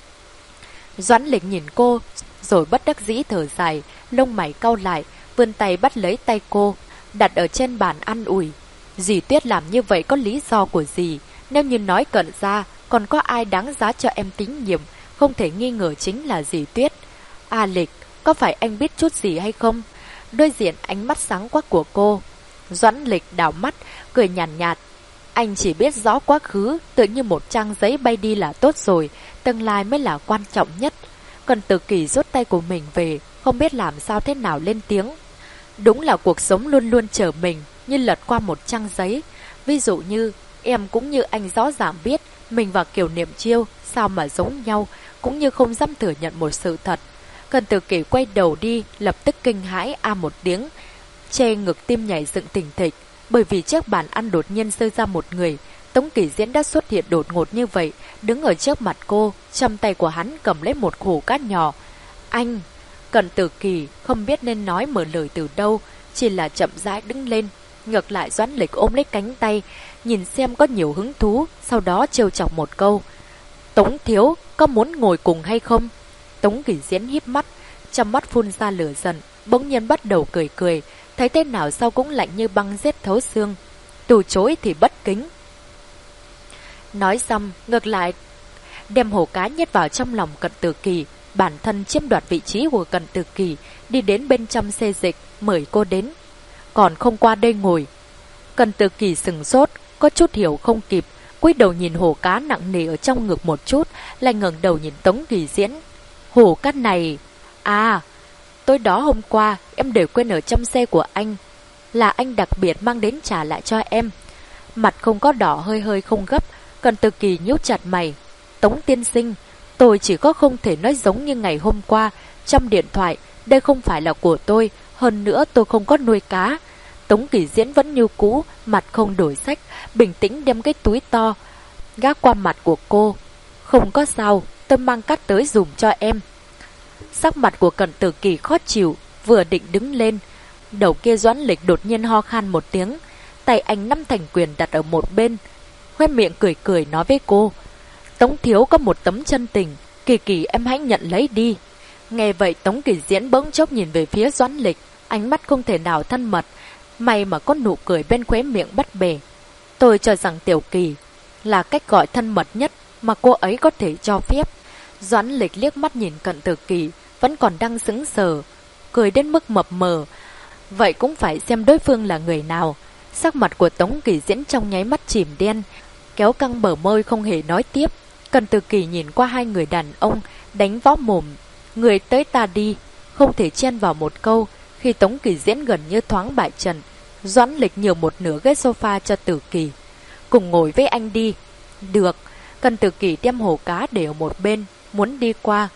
Doãn Lịch nhìn cô, rồi bất đắc dĩ thở dài, lông mày cau lại, vươn tay bắt lấy tay cô, đặt ở trên bàn an ủi. Dì Tuyết làm như vậy có lý do của dì. Nếu như nói Cận ra, còn có ai đáng giá cho em tín nhiệm, không thể nghi ngờ chính là dì Tuyết. A Lịch, có phải anh biết chút gì hay không? Đối diện ánh mắt sáng quắc của cô. Doãn Lịch đảo mắt, cười nhàn nhạt. Anh chỉ biết rõ quá khứ, tự như một trang giấy bay đi là tốt rồi, tương lai mới là quan trọng nhất. Cận Từ Kỳ rút tay của mình về, không biết làm sao thế nào lên tiếng. Đúng là cuộc sống luôn luôn chở mình, như lật qua một trang giấy. Ví dụ như, em cũng như anh rõ ràng biết, mình và Kiều Niệm Chiêu sao mà giống nhau, cũng như không dám thừa nhận một sự thật. Cận Từ Kỳ quay đầu đi, lập tức kinh hãi a một tiếng, che ngực tim nhảy dựng thình thịch, bởi vì trước bàn ăn đột nhiên rơi ra một người. Tống Kỳ Diễn đã xuất hiện đột ngột như vậy, đứng ở trước mặt cô, trong tay của hắn cầm lấy một khổ cát nhỏ. Anh! Cận Từ Kỳ không biết nên nói mở lời từ đâu, chỉ là chậm rãi đứng lên. Ngược lại Doãn Lịch ôm lấy cánh tay, nhìn xem có nhiều hứng thú, sau đó trêu chọc một câu. Tống thiếu, có muốn ngồi cùng hay không? Tống Kỳ Diễn híp mắt, trong mắt phun ra lửa giận, bỗng nhiên bắt đầu cười cười, thấy thế nào sao cũng lạnh như băng rét thấu xương. Từ chối thì bất kính. Nói xong, ngược lại đem hồ cá nhét vào trong lòng Cận Từ Kỳ, bản thân chiếm đoạt vị trí của Cận Từ Kỳ, đi đến bên trong xê dịch, mời cô đến. còn không qua đây ngồi. Cần Từ Kỳ sừng sốt, có chút hiểu không kịp, cúi đầu nhìn hổ cá nặng nề ở trong ngực một chút, lại ngẩng đầu nhìn Tống Kỳ Diễn. Hổ cá này... À, tối đó hôm qua em để quên ở trong xe của anh. Là anh đặc biệt mang đến trả lại cho em. Mặt không có đỏ hơi hơi không gấp, Cần Từ Kỳ nhíu chặt mày. Tống tiên sinh, tôi chỉ có không thể nói giống như ngày hôm qua. Trong điện thoại, đây không phải là của tôi, hơn nữa tôi không có nuôi cá. Tống Kỳ Diễn vẫn như cũ, mặt không đổi sắc, bình tĩnh đem cái túi to gác qua mặt của cô. Không có sao, tôi mang cát tới dùm cho em. Sắc mặt của Cận Tử Kỳ khó chịu, vừa định đứng lên. Đầu kia Doãn Lịch đột nhiên ho khan một tiếng, tay anh nắm thành quyền đặt ở một bên, khoe miệng cười cười nói với cô. Tống thiếu có một tấm chân tình, Kỳ Kỳ em hãy nhận lấy đi. Nghe vậy Tống Kỳ Diễn bỗng chốc nhìn về phía Doãn Lịch, ánh mắt không thể nào thân mật, may mà có nụ cười bên khóe miệng bắt bể. Tôi cho rằng Tiểu Kỳ là cách gọi thân mật nhất mà cô ấy có thể cho phép. Doãn Lịch liếc mắt nhìn Cận Tử Kỳ, vẫn còn đang sững sờ, cười đến mức mập mờ. Vậy cũng phải xem đối phương là người nào. Sắc mặt của Tống Kỳ Diễn trong nháy mắt chìm đen, kéo căng bờ môi không hề nói tiếp. Cận Tử Kỳ nhìn qua hai người đàn ông, đánh võ mồm. Người tới ta đi, không thể chen vào một câu. Khi Tống Kỳ Diễn gần như thoáng bại trận, Doãn Lịch nhường một nửa ghế sofa cho Tử Kỳ. Cùng ngồi với anh đi. Được. Cận Tử Kỳ đem hồ cá để ở một bên, muốn đi qua.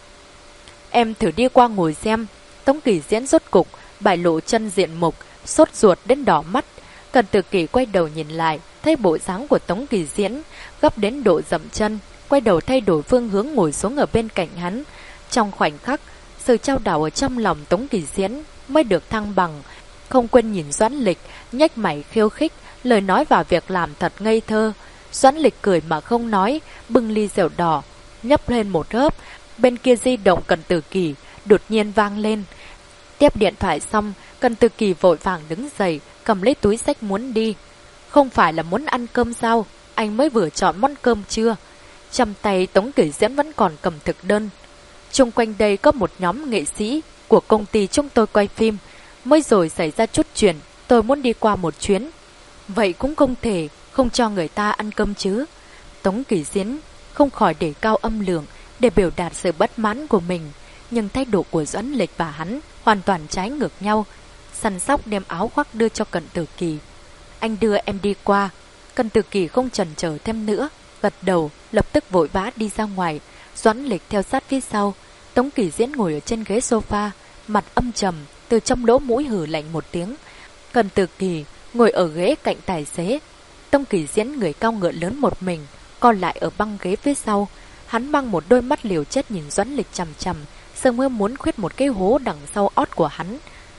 Em thử đi qua ngồi xem. Tống Kỳ Diễn rốt cục bại lộ chân diện mục, sốt ruột đến đỏ mắt. Cận Tử Kỳ quay đầu nhìn lại, thấy bộ dáng của Tống Kỳ Diễn gấp đến độ dậm chân, quay đầu thay đổi phương hướng ngồi xuống ở bên cạnh hắn. Trong khoảnh khắc, sự trao đảo ở trong lòng Tống Kỳ Diễn mới được thăng bằng. Không quên nhìn Doãn Lịch, nhếch mày khiêu khích, lời nói và việc làm thật ngây thơ. Doãn Lịch cười mà không nói, bưng ly rượu đỏ, nhấp lên một hớp. Bên kia di động Cận Tử Kỳ đột nhiên vang lên. Tiếp điện thoại xong, Cận Tử Kỳ vội vàng đứng dậy, cầm lấy túi xách muốn đi. Không phải là muốn ăn cơm sao? Anh mới vừa chọn món cơm chưa? Trong tay Tống Kỳ Diễn vẫn còn cầm thực đơn. Xung quanh đây có một nhóm nghệ sĩ của công ty chúng tôi quay phim. Mới rồi xảy ra chút chuyện, tôi muốn đi qua một chuyến. Vậy cũng không thể không cho người ta ăn cơm chứ. Tống Kỳ Diễn không khỏi để cao âm lượng để biểu đạt sự bất mãn của mình. Nhưng thái độ của Doãn Lịch và hắn hoàn toàn trái ngược nhau. Săn sóc đem áo khoác đưa cho Cận Tử Kỳ. Anh đưa em đi qua. Cận Tử Kỳ không chần chờ thêm nữa, gật đầu, lập tức vội vã đi ra ngoài. Doãn Lịch theo sát phía sau. Tống Kỳ Diễn ngồi ở trên ghế sofa, mặt âm trầm, từ trong lỗ mũi hừ lạnh một tiếng. Cận Tử Kỳ ngồi ở ghế cạnh tài xế. Tống Kỳ Diễn người cao ngựa lớn một mình, còn lại ở băng ghế phía sau. Hắn mang một đôi mắt liều chết nhìn Doãn Lịch chằm chằm, sơ mơ muốn khuyết một cái hố đằng sau ót của hắn.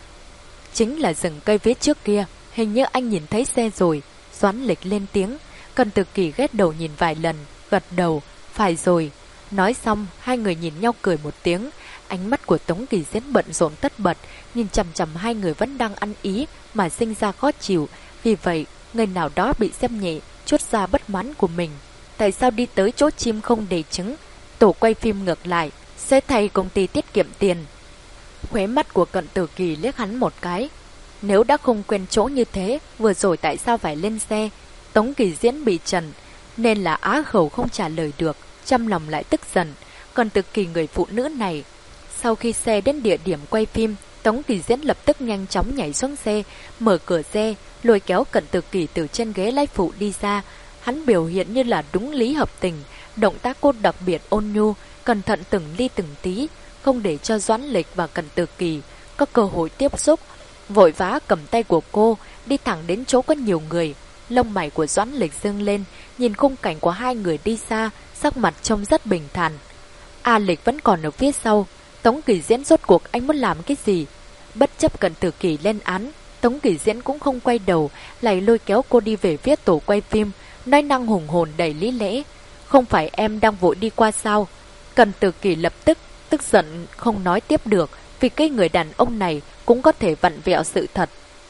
Chính là rừng cây phía trước kia, hình như anh nhìn thấy xe rồi. Doãn Lịch lên tiếng. Cận Tử Kỳ ghét đầu nhìn vài lần, gật đầu, phải rồi. Nói xong, hai người nhìn nhau cười một tiếng. Ánh mắt của Tống Kỳ Diễn bận rộn tất bật, nhìn chằm chằm hai người vẫn đang ăn ý mà sinh ra khó chịu. Vì vậy, người nào đó bị xem nhẹ, chuốt ra bất mãn của mình. Tại sao đi tới chỗ chim không đầy trứng? Tổ quay phim ngược lại sẽ thay công ty tiết kiệm tiền. Khóe mắt của Cận Tử Kỳ liếc hắn một cái. Nếu đã không quen chỗ như thế, vừa rồi tại sao phải lên xe? Tống Kỳ Diễn bị trần, nên là á khẩu không trả lời được, trong lòng lại tức giận. Cận Tử Kỳ người phụ nữ này. Sau khi xe đến địa điểm quay phim, Tống Kỳ Diễn lập tức nhanh chóng nhảy xuống xe, mở cửa xe, lôi kéo Cận Tử Kỳ từ trên ghế lái phụ đi ra. Hắn biểu hiện như là đúng lý hợp tình, động tác cô đặc biệt ôn nhu, cẩn thận từng ly từng tí, không để cho Doãn Lịch và Cận Tử Kỳ có cơ hội tiếp xúc. Vội vã cầm tay của cô, đi thẳng đến chỗ có nhiều người. Lông mày của Doãn Lịch dương lên, nhìn khung cảnh của hai người đi xa, sắc mặt trông rất bình thản. A Lịch vẫn còn ở phía sau. Tống Kỳ Diễn rốt cuộc anh muốn làm cái gì? Bất chấp Cận Tử Kỳ lên án, Tống Kỳ Diễn cũng không quay đầu, lại lôi kéo cô đi về phía tổ quay phim, nói năng hùng hồn đầy lý lẽ. Không phải em đang vội đi qua sao? Cận Tử Kỳ lập tức tức giận không nói tiếp được, vì cái người đàn ông này cũng có thể vặn vẹo sự thật.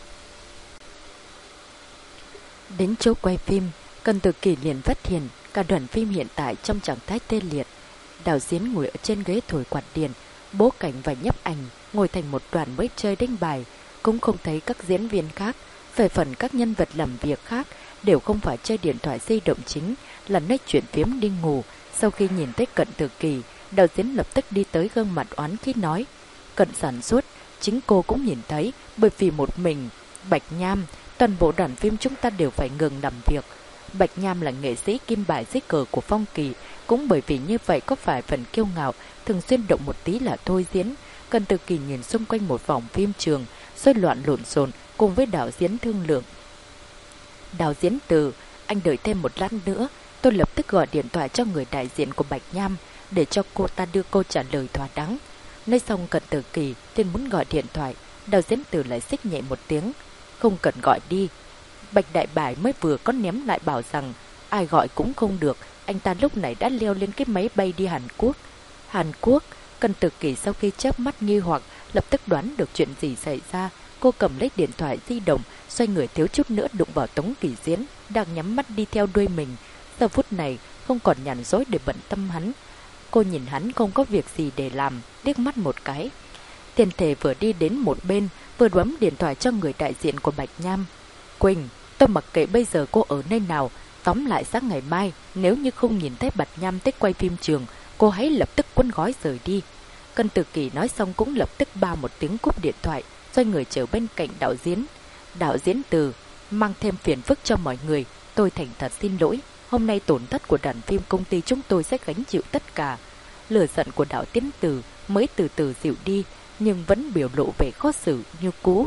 Đến chỗ quay phim, Cận Tử Kỳ liền phát hiện cả đoàn phim hiện tại trong trạng thái tê liệt. Đạo diễn ngồi ở trên ghế thổi quạt điện, bố cảnh và nhấp ảnh ngồi thành một đoàn mới chơi đánh bài, cũng không thấy các diễn viên khác. Về phần các nhân vật làm việc khác đều không phải chơi điện thoại di động chính là nói chuyện phiếm đi ngủ. Sau khi nhìn thấy Cận Tử Kỳ, đạo diễn lập tức đi tới gương mặt oán khí nói: Cận sản xuất, chính cô cũng nhìn thấy, bởi vì một mình Bạch Nham, toàn bộ đoàn phim chúng ta đều phải ngừng làm việc. Bạch Nham là nghệ sĩ kim bài dưới cờ của Phong Kỳ, cũng bởi vì như vậy có phải phần kiêu ngạo, thường xuyên động một tí là thôi diễn. Cận Tử Kỳ nhìn xung quanh một vòng phim trường, rối loạn lộn xộn cùng với đạo diễn thương lượng. Đạo diễn Từ, anh đợi thêm một lát nữa, tôi lập tức gọi điện thoại cho người đại diện của Bạch Nham để cho cô ta đưa câu trả lời thỏa đáng. Nói xong Cận Tử Kỳ liền muốn gọi điện thoại, đạo diễn Từ lại xích nhẹ một tiếng: Không cần gọi đi. Bạch Đại Bải mới vừa có ném lại bảo rằng ai gọi cũng không được, anh ta lúc này đã leo lên cái máy bay đi Hàn Quốc. Hàn Quốc? Cận Tử Kỳ sau khi chớp mắt nghi hoặc, lập tức đoán được chuyện gì xảy ra. Cô cầm lấy điện thoại di động, xoay người thiếu chút nữa đụng vào Tống Kỳ Diễn đang nhắm mắt đi theo đuôi mình. Giờ phút này không còn nhàn rỗi để bận tâm hắn. Cô nhìn hắn không có việc gì để làm, liếc mắt một cái. Tiền Thể vừa đi đến một bên, vừa bấm điện thoại cho người đại diện của Bạch Nham. Quỳnh, tôi mặc kệ bây giờ cô ở nơi nào, tóm lại sáng ngày mai, nếu như không nhìn thấy Bạch Nham tới quay phim trường, cô hãy lập tức cuốn gói rời đi. Cận Tử Kỳ nói xong cũng lập tức ba một tiếng cúp điện thoại, xoay người trở bên cạnh đạo diễn. Đạo diễn Từ, mang thêm phiền phức cho mọi người, tôi thành thật xin lỗi. Hôm nay tổn thất của đoàn phim công ty chúng tôi sẽ gánh chịu tất cả. Lửa giận của đạo diễn Từ mới từ từ dịu đi, nhưng vẫn biểu lộ vẻ khó xử như cũ.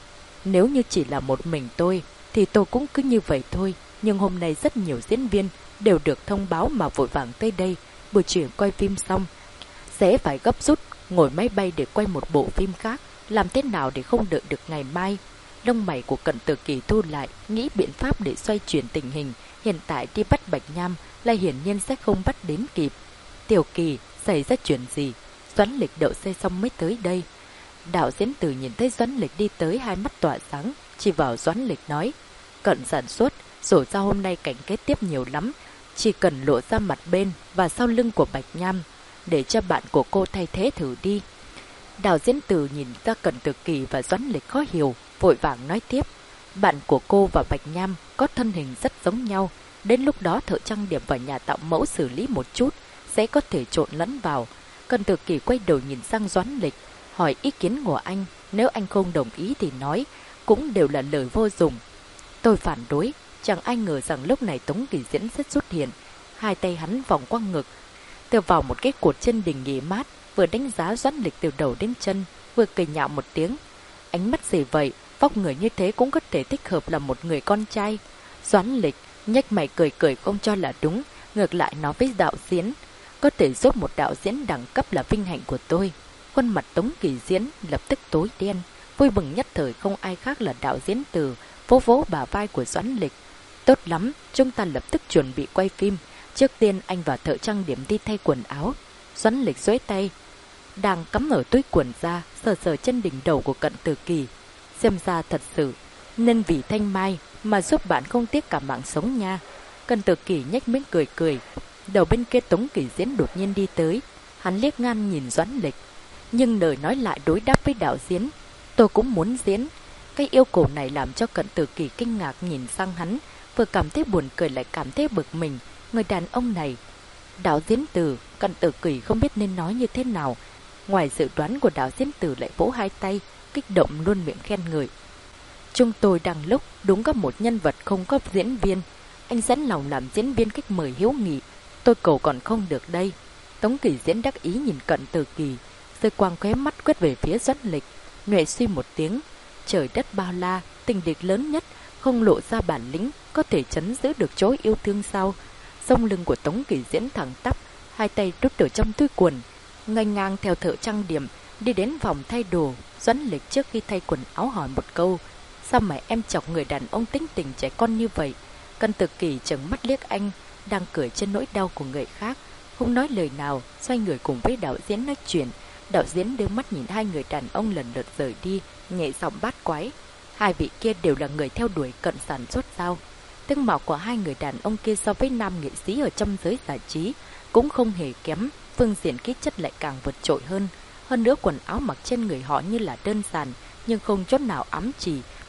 Nếu như chỉ là một mình tôi, thì tôi cũng cứ như vậy thôi. Nhưng hôm nay rất nhiều diễn viên đều được thông báo mà vội vàng tới đây. Buổi chiều quay phim xong, sẽ phải gấp rút ngồi máy bay để quay một bộ phim khác. Làm thế nào để không đợi được ngày mai? Lông mày của Cận Tử Kỳ thu lại, nghĩ biện pháp để xoay chuyển tình hình. Hiện tại đi bắt Bạch Nham là hiển nhiên sẽ không bắt đến kịp. Tiểu Kỳ, xảy ra chuyện gì? Doãn Lịch đậu xe xong mới tới đây. Đạo diễn Từ nhìn thấy Doãn Lịch đi tới, hai mắt tỏa sáng, chỉ vào Doãn Lịch nói: Cận sản xuất, rổ ra hôm nay cảnh kế tiếp nhiều lắm, chỉ cần lộ ra mặt bên và sau lưng của Bạch Nham, để cho bạn của cô thay thế thử đi. Đạo diễn Từ nhìn ra Cận Tử Kỳ và Doãn Lịch khó hiểu, vội vàng nói tiếp: Bạn của cô và Bạch Nham có thân hình rất giống nhau, đến lúc đó thợ trang điểm và nhà tạo mẫu xử lý một chút, sẽ có thể trộn lẫn vào. Cận Tử Kỳ quay đầu nhìn sang Doãn Lịch, hỏi ý kiến của anh, nếu anh không đồng ý thì nói, cũng đều là lời vô dụng. Tôi phản đối. Chẳng ai ngờ rằng lúc này Tống Kỳ Diễn sẽ xuất hiện. Hai tay hắn vòng qua ngực, tựa vào một cái cột chân đình nghỉ mát, vừa đánh giá Doãn Lịch từ đầu đến chân, vừa cười nhạo một tiếng. Ánh mắt gì vậy, vóc người như thế cũng có thể thích hợp là một người con trai. Doãn Lịch nhếch mày cười cười không cho là đúng, ngược lại nói với đạo diễn: Có thể giúp một đạo diễn đẳng cấp là vinh hạnh của tôi. Khuôn mặt Tống Kỳ Diễn lập tức tối đen, vui mừng nhất thời không ai khác là đạo diễn Từ, vỗ vỗ bả vai của Doãn Lịch. Tốt lắm, chúng ta lập tức chuẩn bị quay phim. Trước tiên anh và thợ trang điểm đi thay quần áo. Doãn Lịch duỗi tay đang cắm ở túi quần ra, sờ sờ chân đỉnh đầu của Cận Tử Kỳ. Xem ra thật sự nên vì Thanh Mai mà giúp bạn không tiếc cả mạng sống nha. Cận Tử Kỳ nhếch miếng cười cười. Đầu bên kia Tống Kỳ Diễn đột nhiên đi tới, hắn liếc ngang nhìn Doãn Lịch, nhưng lời nói lại đối đáp với đạo diễn: Tôi cũng muốn diễn. Cái yêu cầu này làm cho Cận Tử Kỳ kinh ngạc nhìn sang hắn, vừa cảm thấy buồn cười lại cảm thấy bực mình. Người đàn ông này. Đạo diễn Từ, Cận Tử Kỳ không biết nên nói như thế nào. Ngoài dự đoán của đạo diễn Từ lại vỗ hai tay, kích động luôn miệng khen ngợi. Chúng tôi đang lúc đúng có một nhân vật không có diễn viên. Anh sẵn lòng làm diễn viên khách mời hiếu nghị. Tôi cầu còn không được đây. Tống Kỳ Diễn đắc ý nhìn Cận Tử Kỳ, rồi quang khóe mắt quét về phía Doãn Lịch, nhoẻn suy một tiếng. Trời đất bao la, tình địch lớn nhất, không lộ ra bản lĩnh, có thể trấn giữ được chối yêu thương sao? Sông lưng của Tống Kỳ Diễn thẳng tắp, hai tay đút ở trong túi quần, nghênh ngang theo thợ trang điểm đi đến phòng thay đồ. Doãn Lịch trước khi thay quần áo hỏi một câu: Sao mà em chọc người đàn ông tính tình trẻ con như vậy? Cận Tử Kỳ trừng mắt liếc anh, đang cười trên nỗi đau của người khác, không nói lời nào, xoay người cùng với đạo diễn nói chuyện. Đạo diễn đưa mắt nhìn hai người đàn ông lần lượt rời đi, nhẹ giọng bát quái: Hai vị kia đều là người theo đuổi Cận sản xuất sao? Tướng mạo của hai người đàn ông kia so với nam nghệ sĩ ở trong giới giải trí cũng không hề kém, phương diện khí chất lại càng vượt trội hơn. Hơn nữa quần áo mặc trên người họ như là đơn giản, nhưng không chút nào ám chỉ,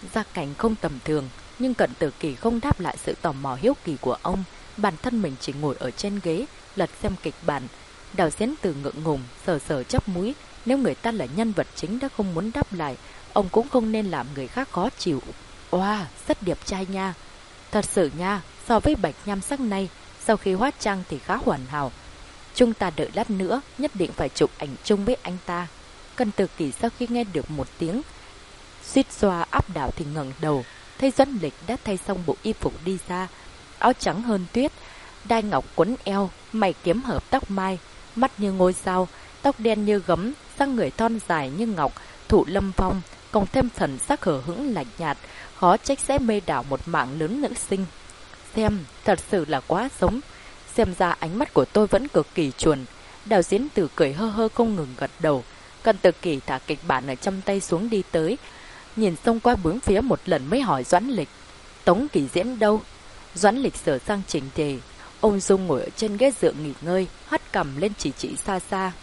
gia cảnh không tầm thường, nhưng Cận Tử Kỳ không đáp lại sự tò mò hiếu kỳ của ông. Bản thân mình chỉ ngồi ở trên ghế, lật xem kịch bản. Đào Diễn Từ ngượng ngùng, sờ sờ chóp mũi. Nếu người ta là nhân vật chính đã không muốn đáp lại, ông cũng không nên làm người khác khó chịu. Oa, rất đẹp trai nha. Thật sự nha, so với Bạch Nham sắc này, sau khi hóa trang thì khá hoàn hảo. Chúng ta đợi lát nữa, nhất định phải chụp ảnh chung với anh ta. Cận Tử Kỳ sau khi nghe được một tiếng suýt xoa áp đảo thì ngẩng đầu, thấy Doãn Lịch đã thay xong bộ y phục đi ra, áo trắng hơn tuyết, đai ngọc quấn eo, mày kiếm hợp tóc mai, mắt như ngôi sao, tóc đen như gấm, dáng người thon dài như ngọc, thụ lâm phong, cộng thêm thần sắc hờ hững lạnh nhạt, khó trách sẽ mê đảo một mạng lớn nữ sinh. Xem, thật sự là quá giống. Xem ra ánh mắt của tôi vẫn cực kỳ chuẩn. Đào Diễn Tử cười hơ hơ không ngừng gật đầu. Cận Tử Kỳ thả kịch bản ở trong tay xuống đi tới, nhìn xông qua bốn phía một lần mới hỏi Doãn Lịch: Tống Kỳ Diễn đâu? Doãn Lịch sửa sang chỉnh tề, ông Dung ngồi ở trên ghế dựa nghỉ ngơi, hất cằm lên chỉ xa xa.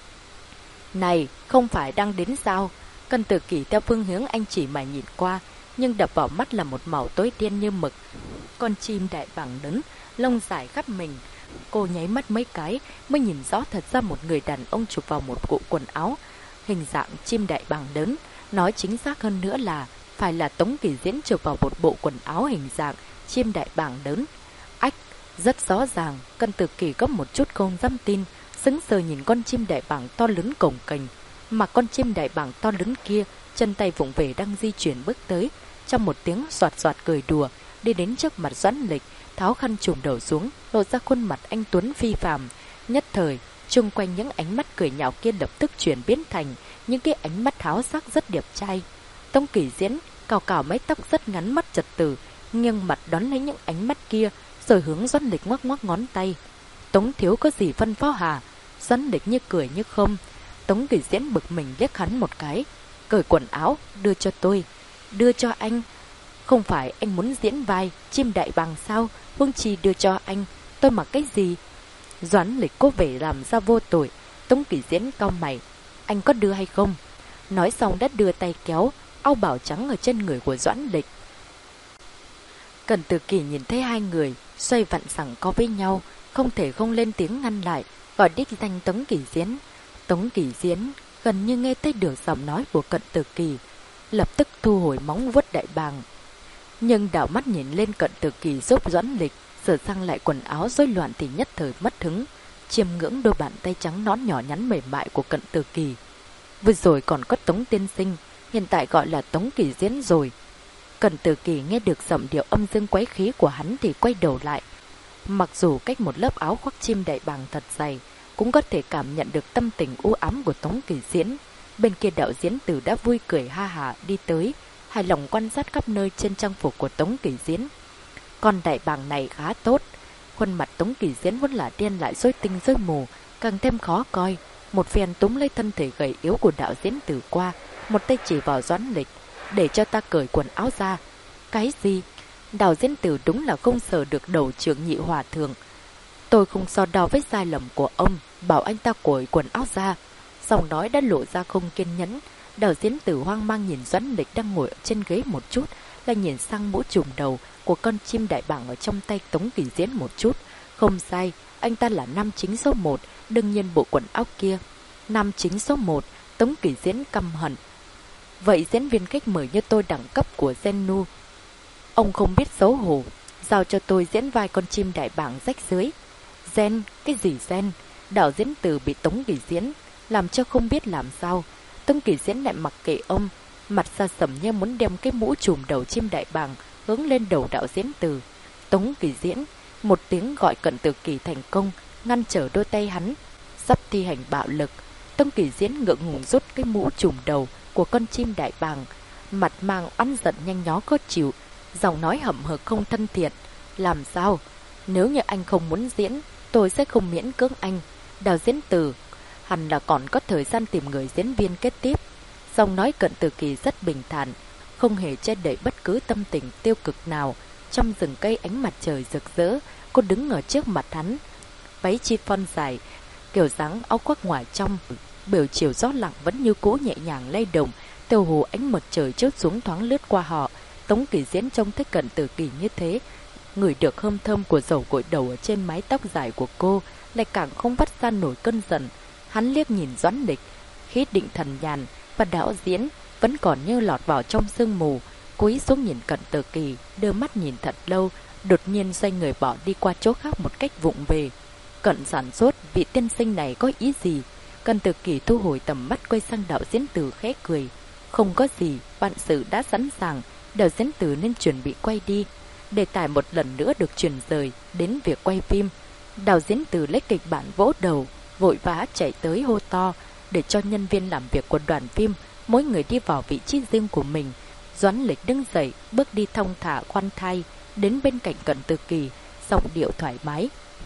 Này, không phải đang đến sao? Cận Tử Kỳ theo phương hướng anh chỉ mà nhìn qua, nhưng đập vào mắt là một màu tối đen như mực. Con chim đại bàng lớn, lông dài khắp mình. Cô nháy mắt mấy cái mới nhìn rõ thật ra một người đàn ông chụp vào một bộ quần áo hình dạng chim đại bàng lớn. Nói chính xác hơn nữa là phải là Tống Kỳ Diễn chụp vào một bộ quần áo hình dạng chim đại bàng lớn. Ách, rất rõ ràng, Cận Tử Kỳ có một chút không dám tin, sững sờ nhìn con chim đại bàng to lớn cồng kềnh. Mà con chim đại bàng to lớn kia, chân tay vụng về đang di chuyển bước tới, trong một tiếng soạt soạt cười đùa, đi đến trước mặt Doãn Lịch, tháo khăn trùm đầu xuống, lộ ra khuôn mặt anh tuấn phi phàm. Nhất thời, chung quanh những ánh mắt cười nhạo kia lập tức chuyển biến thành những cái ánh mắt háo sắc rất đẹp trai. Tống Kỳ Diễn cào cào mái tóc rất ngắn, mắt trật từ, nghiêng mặt đón lấy những ánh mắt kia, rồi hướng Doãn Lịch ngoắc ngoắc ngón tay. Tống thiếu có gì phân phó hả? Doãn Lịch như cười như không. Tống Kỳ Diễn bực mình liếc hắn một cái, cởi quần áo, đưa cho tôi. Đưa cho anh? Không phải anh muốn diễn vai chim đại bàng sao? Vương Trì đưa cho anh, tôi mặc cái gì? Doãn Lịch cố vẻ làm ra vô tội. Tống Kỳ Diễn cau mày, anh có đưa hay không? Nói xong đã đưa tay kéo áo bào trắng ở trên người của Doãn Lịch. Cận Tử Kỳ nhìn thấy hai người xoay vặn sẳng co với nhau, không thể không lên tiếng ngăn lại, gọi đích danh Tống Kỳ Diễn. Tống Kỳ Diễn gần như nghe thấy được giọng nói của Cận Tử Kỳ, lập tức thu hồi móng vuốt đại bàng. Nhưng đảo mắt nhìn lên Cận Tử Kỳ giúp Doãn Lịch sửa sang lại quần áo rối loạn thì nhất thời mất hứng, chiêm ngưỡng đôi bàn tay trắng nõn nhỏ nhắn mềm mại của Cận Tử Kỳ. Vừa rồi còn có Tống tiên sinh, hiện tại gọi là Tống Kỳ Diễn rồi. Cận Tử Kỳ nghe được giọng điệu âm dương quái khí của hắn thì quay đầu lại. Mặc dù cách một lớp áo khoác chim đại bàng thật dày, cũng có thể cảm nhận được tâm tình u ám của Tống Kỳ Diễn. Bên kia Đạo Diễn Tử đã vui cười ha hả đi tới, hài lòng quan sát khắp nơi trên trang phục của Tống Kỳ Diễn. Con đại bàng này khá tốt. Khuôn mặt Tống Kỳ Diễn vốn là đen lại rối tinh rối mù, càng thêm khó coi. Một phen túm lấy thân thể gầy yếu của Đạo Diễn Tử qua, một tay chỉ vào Doãn Lịch, để cho ta cởi quần áo ra. Cái gì? Đạo Diễn Tử đúng là không sờ được đầu trưởng nhị hòa thượng. Tôi không so đo với sai lầm của ông, bảo anh ta cởi quần áo ra. Giọng nói đã lộ ra không kiên nhẫn. Đạo Diễn Tử hoang mang nhìn Doãn Lịch đang ngồi ở trên ghế một chút, lại nhìn sang mũ trùm đầu của con chim đại bàng ở trong tay Tống Kỳ Diễn một chút. Không sai, anh ta là nam chính số 1, đương nhiên bộ quần áo kia. Nam chính số 1, Tống Kỳ Diễn căm hận. Vậy diễn viên khách mời như tôi đẳng cấp của Genu, ông không biết xấu hổ, giao cho tôi diễn vai con chim đại bàng rách rưới. Gen, cái gì gen? Đạo Diễn Tử bị Tống Kỳ Diễn làm cho không biết làm sao. Tống Kỳ Diễn lại mặc kệ ông, mặt xa sầm như muốn đem cái mũ trùm đầu chim đại bàng hướng lên đầu Đạo Diễn Tử. Tống Kỳ Diễn một tiếng gọi Cận Tử Kỳ thành công, ngăn trở đôi tay hắn sắp thi hành bạo lực. Tống Kỳ Diễn ngượng ngùng rút cái mũ trùm đầu của con chim đại bàng, mặt mang oán giận nhanh nhó khó chịu, giọng nói hậm hực không thân thiện. Làm sao? Nếu như anh không muốn diễn, tôi sẽ không miễn cưỡng anh. Đạo Diễn Tử hẳn là còn có thời gian tìm người diễn viên kết tiếp. Giọng nói Cận Tử Kỳ rất bình thản, không hề che đậy bất cứ tâm tình tiêu cực nào. Trong rừng cây ánh mặt trời rực rỡ, cô đứng ở trước mặt hắn, váy chiffon dài, kiểu dáng áo khoác ngoài trong, biểu chiều gió lặng vẫn như cũ nhẹ nhàng lay động, Tiêu hồ ánh mặt trời chớp xuống thoáng lướt qua họ. Tống Kỳ Diễn trông thấy Cận Tử Kỳ như thế, ngửi được hương thơm của dầu gội đầu ở trên mái tóc dài của cô, lại càng không vắt ra nổi cơn giận. Hắn liếc nhìn Doãn Lịch, khí định thần nhàn, và đạo diễn vẫn còn như lọt vào trong sương mù. Cúi xuống nhìn Cận Tử Kỳ, đưa mắt nhìn thật lâu, đột nhiên xoay người bỏ đi qua chỗ khác một cách vụng về. Cận sản xuất, vị tiên sinh này có ý gì? Cận Tử Kỳ thu hồi tầm mắt, quay sang đạo diễn Từ khẽ cười. Không có gì, vạn sự đã sẵn sàng, đạo diễn Từ nên chuẩn bị quay đi. Đề tài một lần nữa được chuyển rời đến việc quay phim. Đạo diễn Từ lấy kịch bản vỗ đầu, vội vã chạy tới hô to, để cho nhân viên làm việc của đoàn phim mỗi người đi vào vị trí riêng của mình. Doãn Lịch đứng dậy, bước đi thong thả khoan thai, đến bên cạnh Cận Tử Kỳ, giọng điệu thoải mái.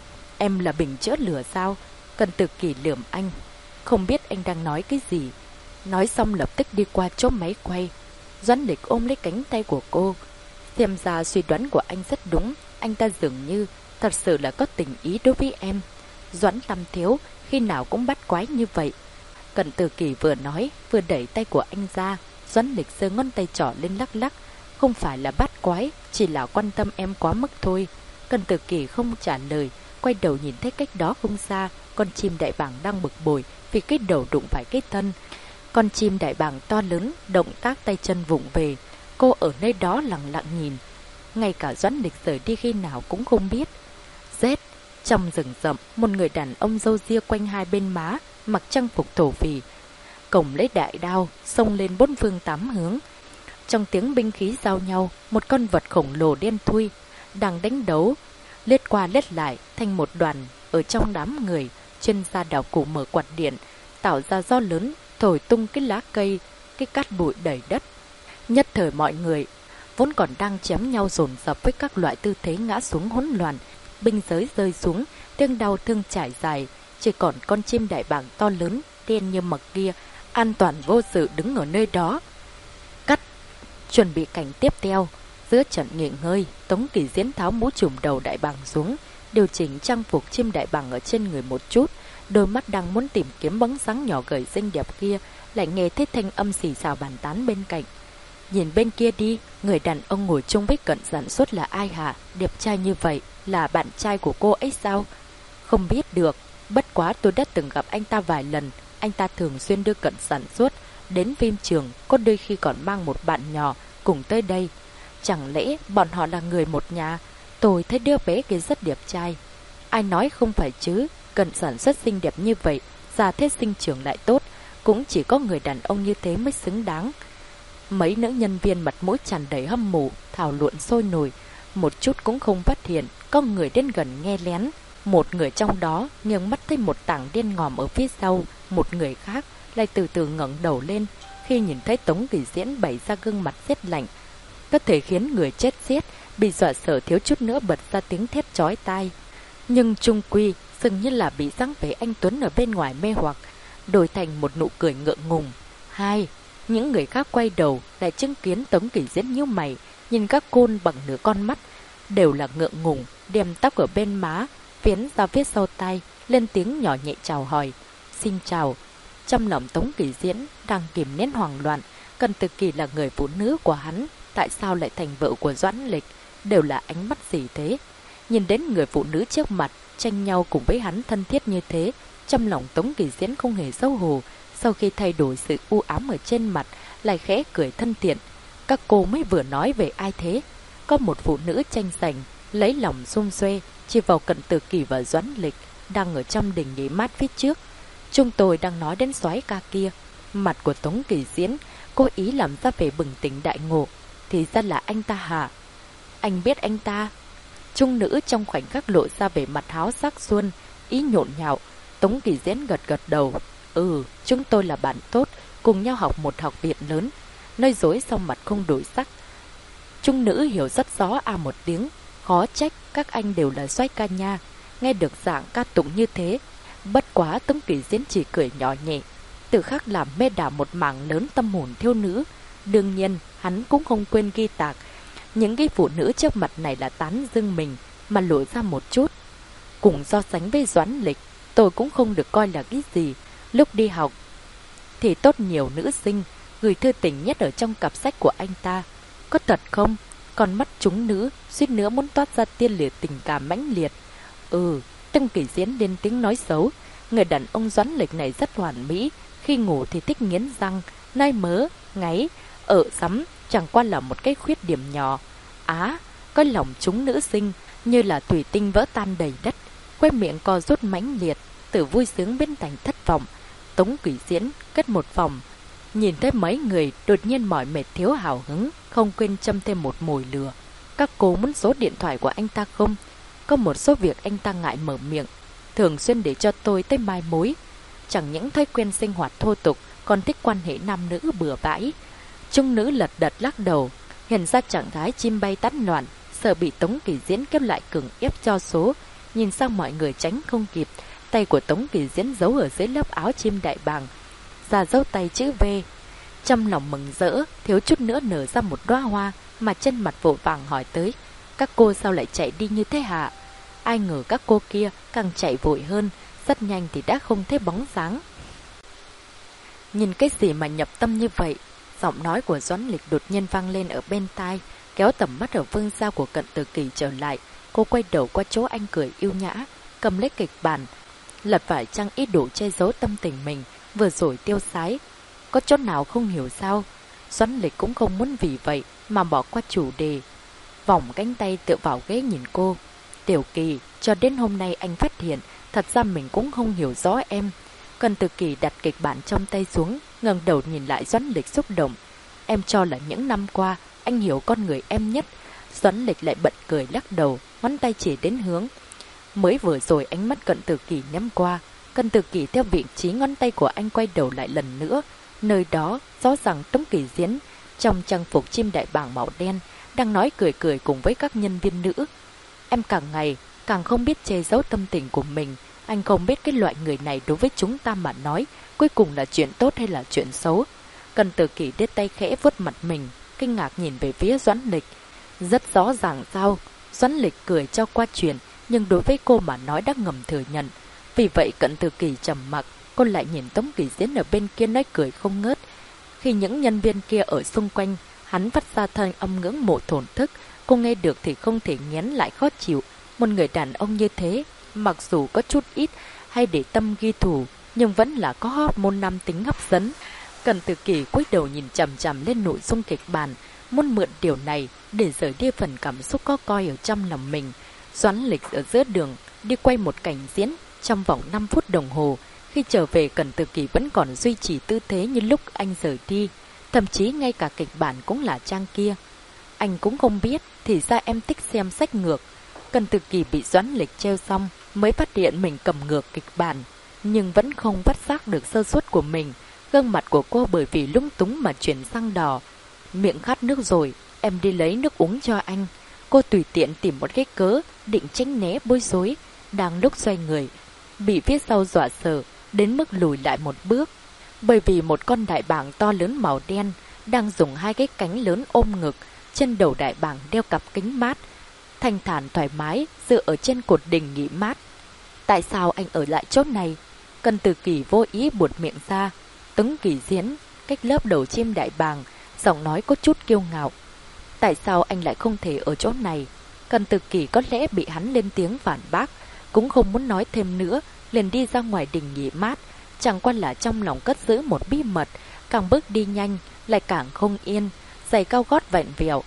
Em là bình chữa lửa sao? Cận Tử Kỳ lườm anh, không biết anh đang nói cái gì. Nói xong lập tức đi qua chỗ máy quay. Doãn Lịch ôm lấy cánh tay của cô. Xem ra suy đoán của anh rất đúng, anh ta dường như thật sự là có tình ý đối với em. Doãn Tam Thiếu khi nào cũng bắt quái như vậy. Cận Tử Kỳ vừa nói vừa đẩy tay của anh ra. Doãn Lịch giơ ngón tay trỏ lên lắc lắc. Không phải là bắt quái, chỉ là quan tâm em quá mức thôi. Cận Tử Kỳ không trả lời, quay đầu nhìn thấy cách đó không xa, con chim đại bàng đang bực bội vì cái đầu đụng phải cái thân. Con chim đại bàng to lớn, động tác tay chân vụng về. Cô ở nơi đó lặng lặng nhìn. Ngay cả Doãn Lịch rời đi khi nào cũng không biết. Rét, trong rừng rậm, một người đàn ông râu ria quanh hai bên má, mặc trang phục thổ phỉ, cổng lấy đại đao, xông lên bốn phương tám hướng. Trong tiếng binh khí giao nhau, một con vật khổng lồ đen thui đang đánh đấu, lết qua lết lại thành một đoàn ở trong đám người. Chuyên gia đào cụ mở quạt điện, tạo ra gió lớn, thổi tung cái lá cây, cái cát bụi đầy đất. Nhất thời mọi người vốn còn đang chém nhau dồn dập với các loại tư thế ngã xuống hỗn loạn, binh giới rơi xuống, tiếng đau thương trải dài. Chỉ còn con chim đại bàng to lớn, đen như mực kia, an toàn vô sự đứng ở nơi đó. Cắt, chuẩn bị cảnh tiếp theo. Giữa trận nghỉ ngơi, Tống Kỳ Diễn tháo mũ trùm đầu đại bàng xuống, điều chỉnh trang phục chim đại bàng ở trên người một chút. Đôi mắt đang muốn tìm kiếm bóng dáng nhỏ gầy xinh đẹp kia, lại nghe thấy thanh âm xì xào bàn tán bên cạnh. Nhìn bên kia đi, người đàn ông ngồi chung với Cận sản xuất là ai hả? Đẹp trai như vậy, là bạn trai của cô ấy sao? Không biết được, bất quá tôi đã từng gặp anh ta vài lần. Anh ta thường xuyên đưa Cận sản xuất đến phim trường, có đôi khi còn mang một bạn nhỏ cùng tới đây. Chẳng lẽ bọn họ là người một nhà? Tôi thấy đứa bé kia rất đẹp trai. Ai nói không phải chứ? Cận sản xuất xinh đẹp như vậy, gia thế sinh trưởng lại tốt, cũng chỉ có người đàn ông như thế mới xứng đáng. Mấy nữ nhân viên mặt mũi tràn đầy hâm mộ, thảo luận sôi nổi, một chút cũng không phát hiện có người đến gần nghe lén. Một người trong đó nghiêng mắt thấy một tảng đen ngòm ở phía sau, một người khác lại từ từ ngẩng đầu lên. Khi nhìn thấy Tống Kỳ Diễn bày ra gương mặt rét lạnh, có thể khiến người chết giết, bị dọa sợ thiếu chút nữa bật ra tiếng thét chói tai. Nhưng chung quy dường như là bị dáng vẻ anh tuấn ở bên ngoài mê hoặc, đổi thành một nụ cười ngượng ngùng. Những người khác quay đầu lại chứng kiến Tống Kỳ Diễn nhíu mày, nhìn các côn bằng nửa con mắt, đều là ngượng ngùng, đem tóc ở bên má phiến ra phía sau tay, lên tiếng nhỏ nhẹ chào hỏi. Xin chào. Trong lòng Tống Kỳ Diễn đang kìm nén hoảng loạn, Cận Tử Kỳ là người phụ nữ của hắn, tại sao lại thành vợ của Doãn Lịch? Đều là ánh mắt gì thế? Nhìn đến người phụ nữ trước mặt tranh nhau cùng với hắn thân thiết như thế, trong lòng Tống Kỳ Diễn không hề xấu hổ. Sau khi thay đổi sự u ám ở trên mặt, lại khẽ cười thân thiện. Các cô mới vừa nói về ai thế? Có một phụ nữ tranh giành, lấy lòng xung xuê, chỉ vào Cận Tử Kỳ và Doãn Lịch đang ở trong đình nghỉ mát phía trước. Chúng tôi đang nói đến soái ca kia. Mặt của Tống Kỳ Diễn cố ý làm ra vẻ bừng tỉnh đại ngộ. Thì ra là anh ta hả? Anh biết anh ta? Trung nữ trong khoảnh khắc lộ ra vẻ mặt háo sắc xuân, ý nhộn nhạo. Tống Kỳ Diễn gật gật đầu. Chúng tôi là bạn tốt, cùng nhau học một học viện lớn. Nói dối xong mặt không đổi sắc. Trung nữ hiểu rất rõ một tiếng. Khó trách các anh đều là soái ca nha. Nghe được dạng ca tụng như thế. Bất quá Tống Kỳ Diễn chỉ cười nhỏ nhẹ, tự khắc làm mê đảo một mảng lớn tâm hồn thiếu nữ. Đương nhiên hắn cũng không quên ghi tạc những cái phụ nữ trước mặt này là tán dương mình mà lộ ra một chút. Cùng so sánh với Doãn Lịch, tôi cũng không được coi là cái gì. Lúc đi học thì tốt nhiều nữ sinh, gửi thư tình nhất ở trong cặp sách của anh ta. Có thật không? Con mắt chúng nữ suýt nữa muốn toát ra tia lửa tình cảm mãnh liệt. Tông Kỳ Diễn lên tiếng nói xấu. Người đàn ông Doãn Lịch này rất hoàn mỹ, khi ngủ thì thích nghiến răng, nai mớ, ngáy, sắm, chẳng qua là một cái khuyết điểm nhỏ. Có lòng chúng nữ sinh như là thủy tinh vỡ tan đầy đất, quay miệng co rút mãnh liệt, từ vui sướng biến thành thất vọng. Tống Kỳ Diễn cất một phòng, nhìn thấy mấy người đột nhiên mỏi mệt thiếu hào hứng, không quên châm thêm một mồi lửa. Các cô muốn số điện thoại của anh ta không? Có một số việc anh ta ngại mở miệng, thường xuyên để cho tôi tới mai mối. Chẳng những thói quen sinh hoạt thô tục, còn thích quan hệ nam nữ bừa bãi. Trung nữ lật đật lắc đầu, hiện ra trạng thái chim bay tán loạn, sợ bị Tống Kỳ Diễn kéo lại cường ép cho số. Nhìn sang mọi người tránh không kịp, tay của Tống Kỳ Diễn giấu ở dưới lớp áo chim đại bàng, ra dấu tay chữ V. Trong lòng mừng rỡ, thiếu chút nữa nở ra một đóa hoa, mà chân mặt vội vàng hỏi tới: các cô sao lại chạy đi như thế hả? Ai ngờ các cô kia càng chạy vội hơn, rất nhanh thì đã không thấy bóng dáng. Nhìn cái gì mà nhập tâm như vậy? Giọng nói của Doãn Lịch đột nhiên vang lên ở bên tai, kéo tầm mắt ở phương xa của Cận Từ Kỳ trở lại. Cô quay đầu qua chỗ anh cười yêu nhã, cầm lấy kịch bản, lật vài trang ý đồ che giấu tâm tình mình vừa rồi tiêu sái. Có chỗ nào không hiểu sao? Doãn Lịch cũng không muốn vì vậy mà bỏ qua chủ đề, vòng cánh tay tựa vào ghế nhìn cô. Tiểu Kỳ, cho đến hôm nay anh phát hiện, thật ra mình cũng không hiểu rõ em. Cận Từ Kỳ đặt kịch bản trong tay xuống, ngẩng đầu nhìn lại Doãn Lịch xúc động. Em cho là những năm qua, anh hiểu con người em nhất. Doãn Lịch lại bật cười lắc đầu, ngón tay chỉ đến hướng. Mới vừa rồi ánh mắt Cận Từ Kỳ nhắm qua. Cận Từ Kỳ theo vị trí ngón tay của anh quay đầu lại lần nữa. Nơi đó, rõ ràng Tống Kỳ Diễn, trong trang phục chim đại bàng màu đen, đang nói cười cười cùng với các nhân viên nữ. Em càng ngày càng không biết che giấu tâm tình của mình. Anh không biết cái loại người này đối với chúng ta mà nói, cuối cùng là chuyện tốt hay là chuyện xấu. Cận Từ Kỳ đưa tay khẽ vuốt mặt mình, kinh ngạc nhìn về phía Doãn Lịch. Rất rõ ràng sao? Doãn Lịch cười cho qua chuyện, nhưng đối với cô mà nói đã ngầm thừa nhận. Vì vậy Cận Từ Kỳ trầm mặc, cô lại nhìn Tống Kỳ Diễn ở bên kia nói cười không ngớt. Khi những nhân viên kia ở xung quanh, hắn phát ra thanh âm ngưỡng mộ thổn thức, cô nghe được thì không thể nhén lại khó chịu. Một người đàn ông như thế, mặc dù có chút ít hay để tâm ghi thù, nhưng vẫn là có hormone nam tính hấp dẫn. Cận Từ Kỳ cúi đầu nhìn chằm chằm lên nội dung kịch bản, muốn mượn điều này để rời đi phần cảm xúc có coi ở trong lòng mình. Doãn Lịch ở giữa đường đi quay một cảnh diễn trong vòng 5 phút đồng hồ. Khi trở về, Cận Từ Kỳ vẫn còn duy trì tư thế như lúc anh rời đi, thậm chí ngay cả kịch bản cũng là trang kia. Anh cũng không biết, thì ra em thích xem sách ngược. Cận Từ Kỳ bị Doãn Lịch treo xong mới phát hiện mình cầm ngược kịch bản, nhưng vẫn không phát giác được sơ suất của mình. Gương mặt của cô bởi vì lung túng mà chuyển sang đỏ. Miệng khát nước rồi, em đi lấy nước uống cho anh. Cô tùy tiện tìm một cái cớ định tránh né bối rối. Đang lúc xoay người, bị phía sau dọa sợ đến mức lùi lại một bước, bởi vì một con đại bàng to lớn màu đen đang dùng hai cái cánh lớn ôm ngực. Trên đầu đại bàng đeo cặp kính mát, thanh thản thoải mái dựa ở trên cột đình nghỉ mát. Tại sao anh ở lại chỗ này? Cận Từ Kỳ vô ý buột miệng ra. Tống Kỳ Diễn cách lớp đầu chim đại bàng, giọng nói có chút kiêu ngạo. Tại sao anh lại không thể ở chỗ này? Cận Từ Kỳ có lẽ bị hắn lên tiếng phản bác, cũng không muốn nói thêm nữa, liền đi ra ngoài đình nghỉ mát. Chẳng qua là trong lòng cất giữ một bí mật, càng bước đi nhanh lại càng không yên. Giày cao gót vẹn vẹo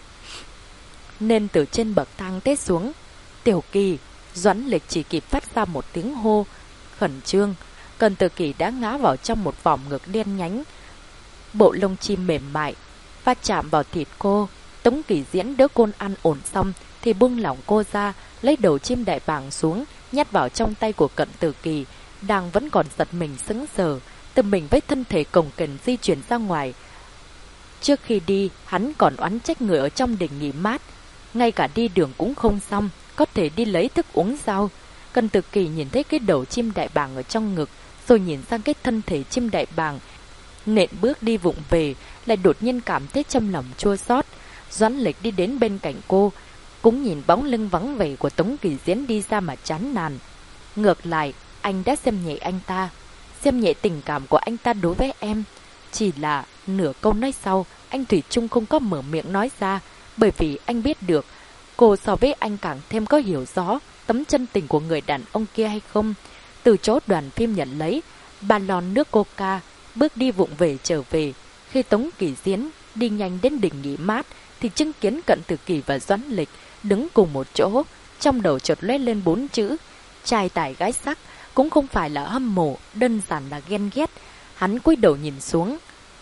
nên từ trên bậc thang té xuống. Tiểu Kỳ! Doãn Lịch chỉ kịp phát ra một tiếng hô khẩn trương. Cận Từ Kỳ đã ngã vào trong một vòng ngực đen nhánh, bộ lông chim mềm mại va chạm vào thịt cô. Tống Kỳ Diễn đỡ cô ăn ổn xong thì buông lỏng cô ra, lấy đầu chim đại bàng xuống, nhét vào trong tay của Cận Từ Kỳ, đang vẫn còn giật mình sững sờ, tự mình với thân thể cồng kềnh di chuyển ra ngoài. Trước khi đi, hắn còn oán trách người ở trong đình nghỉ mát, ngay cả đi đường cũng không xong, có thể đi lấy thức uống sao? Cận Từ Kỳ nhìn thấy cái đầu chim đại bàng ở trong ngực, rồi nhìn sang cái thân thể chim đại bàng, nện bước đi vụng về, lại đột nhiên cảm thấy trong lòng chua xót. Doãn Lịch đi đến bên cạnh cô, cũng nhìn bóng lưng vắng vẻ của Tống Kỳ Diễn đi ra mà chán nản. Ngược lại, anh đã xem nhẹ anh ta, xem nhẹ tình cảm của anh ta đối với em. Chỉ là nửa câu nói sau, anh thủy chung không có mở miệng nói ra, bởi vì anh biết được cô so với anh càng thêm có hiểu rõ tấm chân tình của người đàn ông kia hay không. Từ chỗ đoàn phim nhận lấy 3 lon nước coca, bước đi vụng về trở về. Khi Tống Kỳ Diễn đi nhanh đến đỉnh nghỉ mát thì chứng kiến Cận Tử Kỳ và Doãn Lịch đứng cùng một chỗ. Trong đầu chợt lóe lên 4 chữ: trai tài gái sắc. Cũng không phải là hâm mộ, đơn giản là ghen ghét. Hắn cúi đầu nhìn xuống,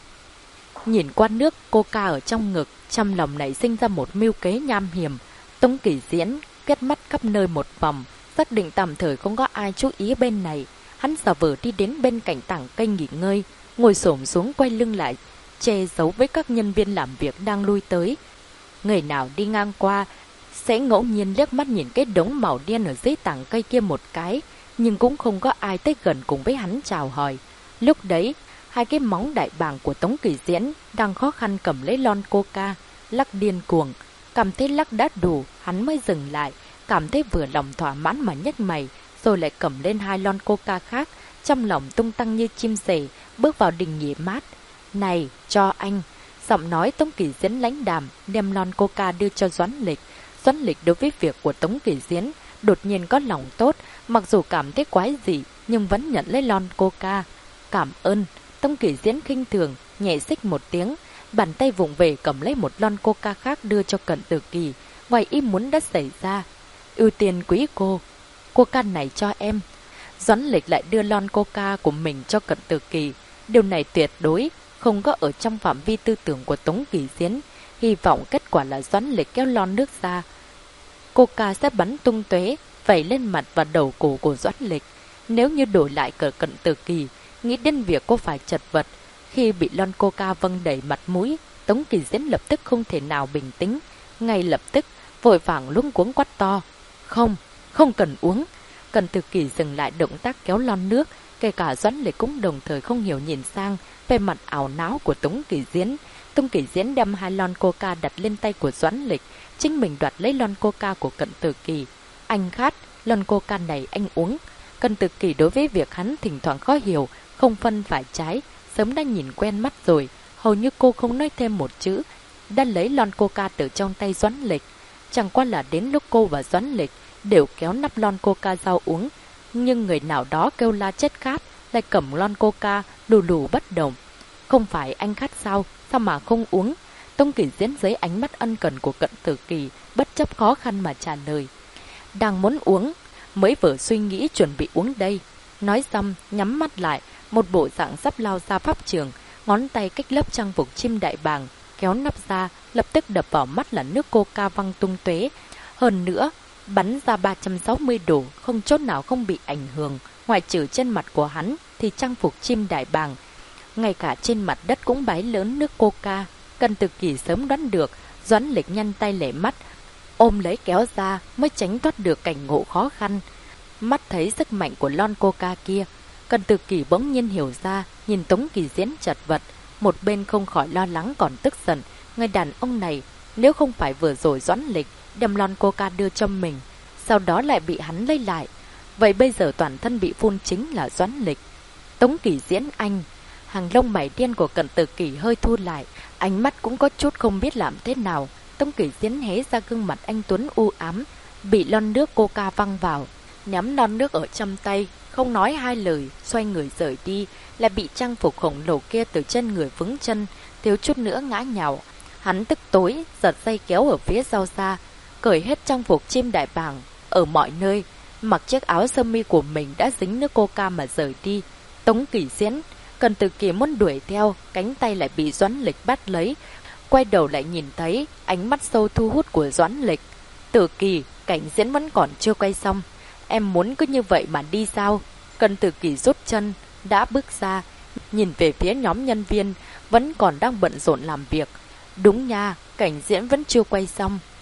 nhìn qua nước coca ở trong ngực, trong lòng nảy sinh ra một mưu kế nham hiểm. Tống Kỳ Diễn quét mắt khắp nơi một vòng, xác định tạm thời không có ai chú ý bên này. Hắn giả vờ đi đến bên cạnh tảng cây nghỉ ngơi, ngồi xổm xuống quay lưng lại, che giấu với các nhân viên làm việc đang lui tới. Người nào đi ngang qua sẽ ngẫu nhiên liếc mắt nhìn cái đống màu đen ở dưới tảng cây kia một cái, nhưng cũng không có ai tới gần cùng với hắn chào hỏi. Lúc đấy, hai cái móng đại bàng của Tống Kỳ Diễn đang khó khăn cầm lấy lon coca, lắc điên cuồng. Cảm thấy lắc đã đủ, hắn mới dừng lại, cảm thấy vừa lòng thỏa mãn mà nhếch mày, rồi lại cầm lên 2 lon coca khác, trong lòng tung tăng như chim sẻ, bước vào đình nghỉ mát. Này, cho anh. Giọng nói Tống Kỳ Diễn lãnh đạm, đem lon coca đưa cho Doãn Lịch. Doãn Lịch đối với việc của Tống Kỳ Diễn đột nhiên có lòng tốt, mặc dù cảm thấy quái dị nhưng vẫn nhận lấy lon coca. Cảm ơn. Tống Kỳ Diễn khinh thường, nhẹ xích một tiếng, bàn tay vụng về cầm lấy một lon coca khác đưa cho Cận Tử Kỳ. Ngoài ý muốn đã xảy ra, ưu tiên quý cô, coca này cho em. Doãn Lịch lại đưa lon coca của mình cho Cận Tử Kỳ. Điều này tuyệt đối không có ở trong phạm vi tư tưởng của Tống Kỳ Diễn. Hy vọng kết quả là Doãn Lịch kéo lon nước ra, coca sẽ bắn tung tóe vẩy lên mặt và đầu cổ của Doãn Lịch. Nếu như đổi lại cờ Cận Tử Kỳ, nghĩ đến việc cô phải chật vật khi bị lon coca vâng đầy mặt mũi, Tống Kỳ Diễn lập tức không thể nào bình tĩnh. Ngay lập tức vội vàng luống cuống quát to: Không, không cần uống. Cận Tử Kỳ dừng lại động tác kéo lon nước, kể cả Doãn Lịch cũng đồng thời không hiểu nhìn sang về mặt ảo não của Tống Kỳ Diễn. Tống Kỳ Diễn đem 2 lon coca đặt lên tay của Doãn Lịch, chính mình đoạt lấy lon coca của Cận Tử Kỳ. Anh khát, lon coca này anh uống. Cận Tử Kỳ đối với việc hắn thỉnh thoảng khó hiểu, không phân phải trái, sớm đã nhìn quen mắt rồi. Hầu như cô không nói thêm một chữ, đã lấy lon coca từ trong tay Doãn Lịch. Chẳng qua là đến lúc cô và Doãn Lịch đều kéo nắp lon coca rau uống, nhưng người nào đó kêu la chết khát, lại cầm lon coca lù lù bất động. Không phải anh khát sao mà không uống? Tống Kỳ Diễn dưới ánh mắt ân cần của Cận Tử Kỳ, bất chấp khó khăn mà trả lời: Đang muốn uống, mới vừa suy nghĩ chuẩn bị uống đây. Nói xong, nhắm mắt lại, một bộ dạng sắp lao ra pháp trường, ngón tay cách lớp trang phục chim đại bàng, kéo nắp ra, lập tức đập vào mắt là nước coca văng tung tóe. Hơn nữa, bắn ra 360 độ, không chốt nào không bị ảnh hưởng. Ngoại trừ trên mặt của hắn thì trang phục chim đại bàng, ngay cả trên mặt đất cũng bái lớn nước coca. Cận Tử Kỳ sớm đoán được, Doãn Lịch nhăn tay lệ mắt, ôm lấy kéo ra mới tránh thoát được cảnh ngộ khó khăn. Mắt thấy sức mạnh của lon coca kia, Cận Tử Kỳ bỗng nhiên hiểu ra, nhìn Tống Kỳ Diễn chật vật, một bên không khỏi lo lắng còn tức giận. Người đàn ông này, nếu không phải vừa rồi Doãn Lịch đem lon coca đưa cho mình, sau đó lại bị hắn lấy lại, vậy bây giờ toàn thân bị phun chính là Doãn Lịch. Tống Kỳ Diễn anh. Hàng lông mày đen của Cận Tử Kỳ hơi thu lại, ánh mắt cũng có chút không biết làm thế nào. Tống Kỳ Diễn hé ra gương mặt anh tuấn u ám, bị lon nước coca văng vào, nhắm lon nước ở trong tay, không nói hai lời, xoay người rời đi, lại bị trang phục khổng lồ kia từ chân người vướng chân, thiếu chút nữa ngã nhào. Hắn tức tối, giật dây kéo ở phía sau ra, cởi hết trang phục chim đại bàng ở mọi nơi, mặc chiếc áo sơ mi của mình đã dính nước coca mà rời đi. Tống Kỳ Diễn, Cận Tử Kỳ muốn đuổi theo, cánh tay lại bị Doãn Lịch bắt lấy, quay đầu lại nhìn thấy ánh mắt sâu thu hút của Doãn Lịch. Tử Kỳ, cảnh diễn vẫn còn chưa quay xong, em muốn cứ như vậy mà đi sao? Cận Tử Kỳ rút chân, đã bước ra, nhìn về phía nhóm nhân viên vẫn còn đang bận rộn làm việc. Đúng nha, cảnh diễn vẫn chưa quay xong.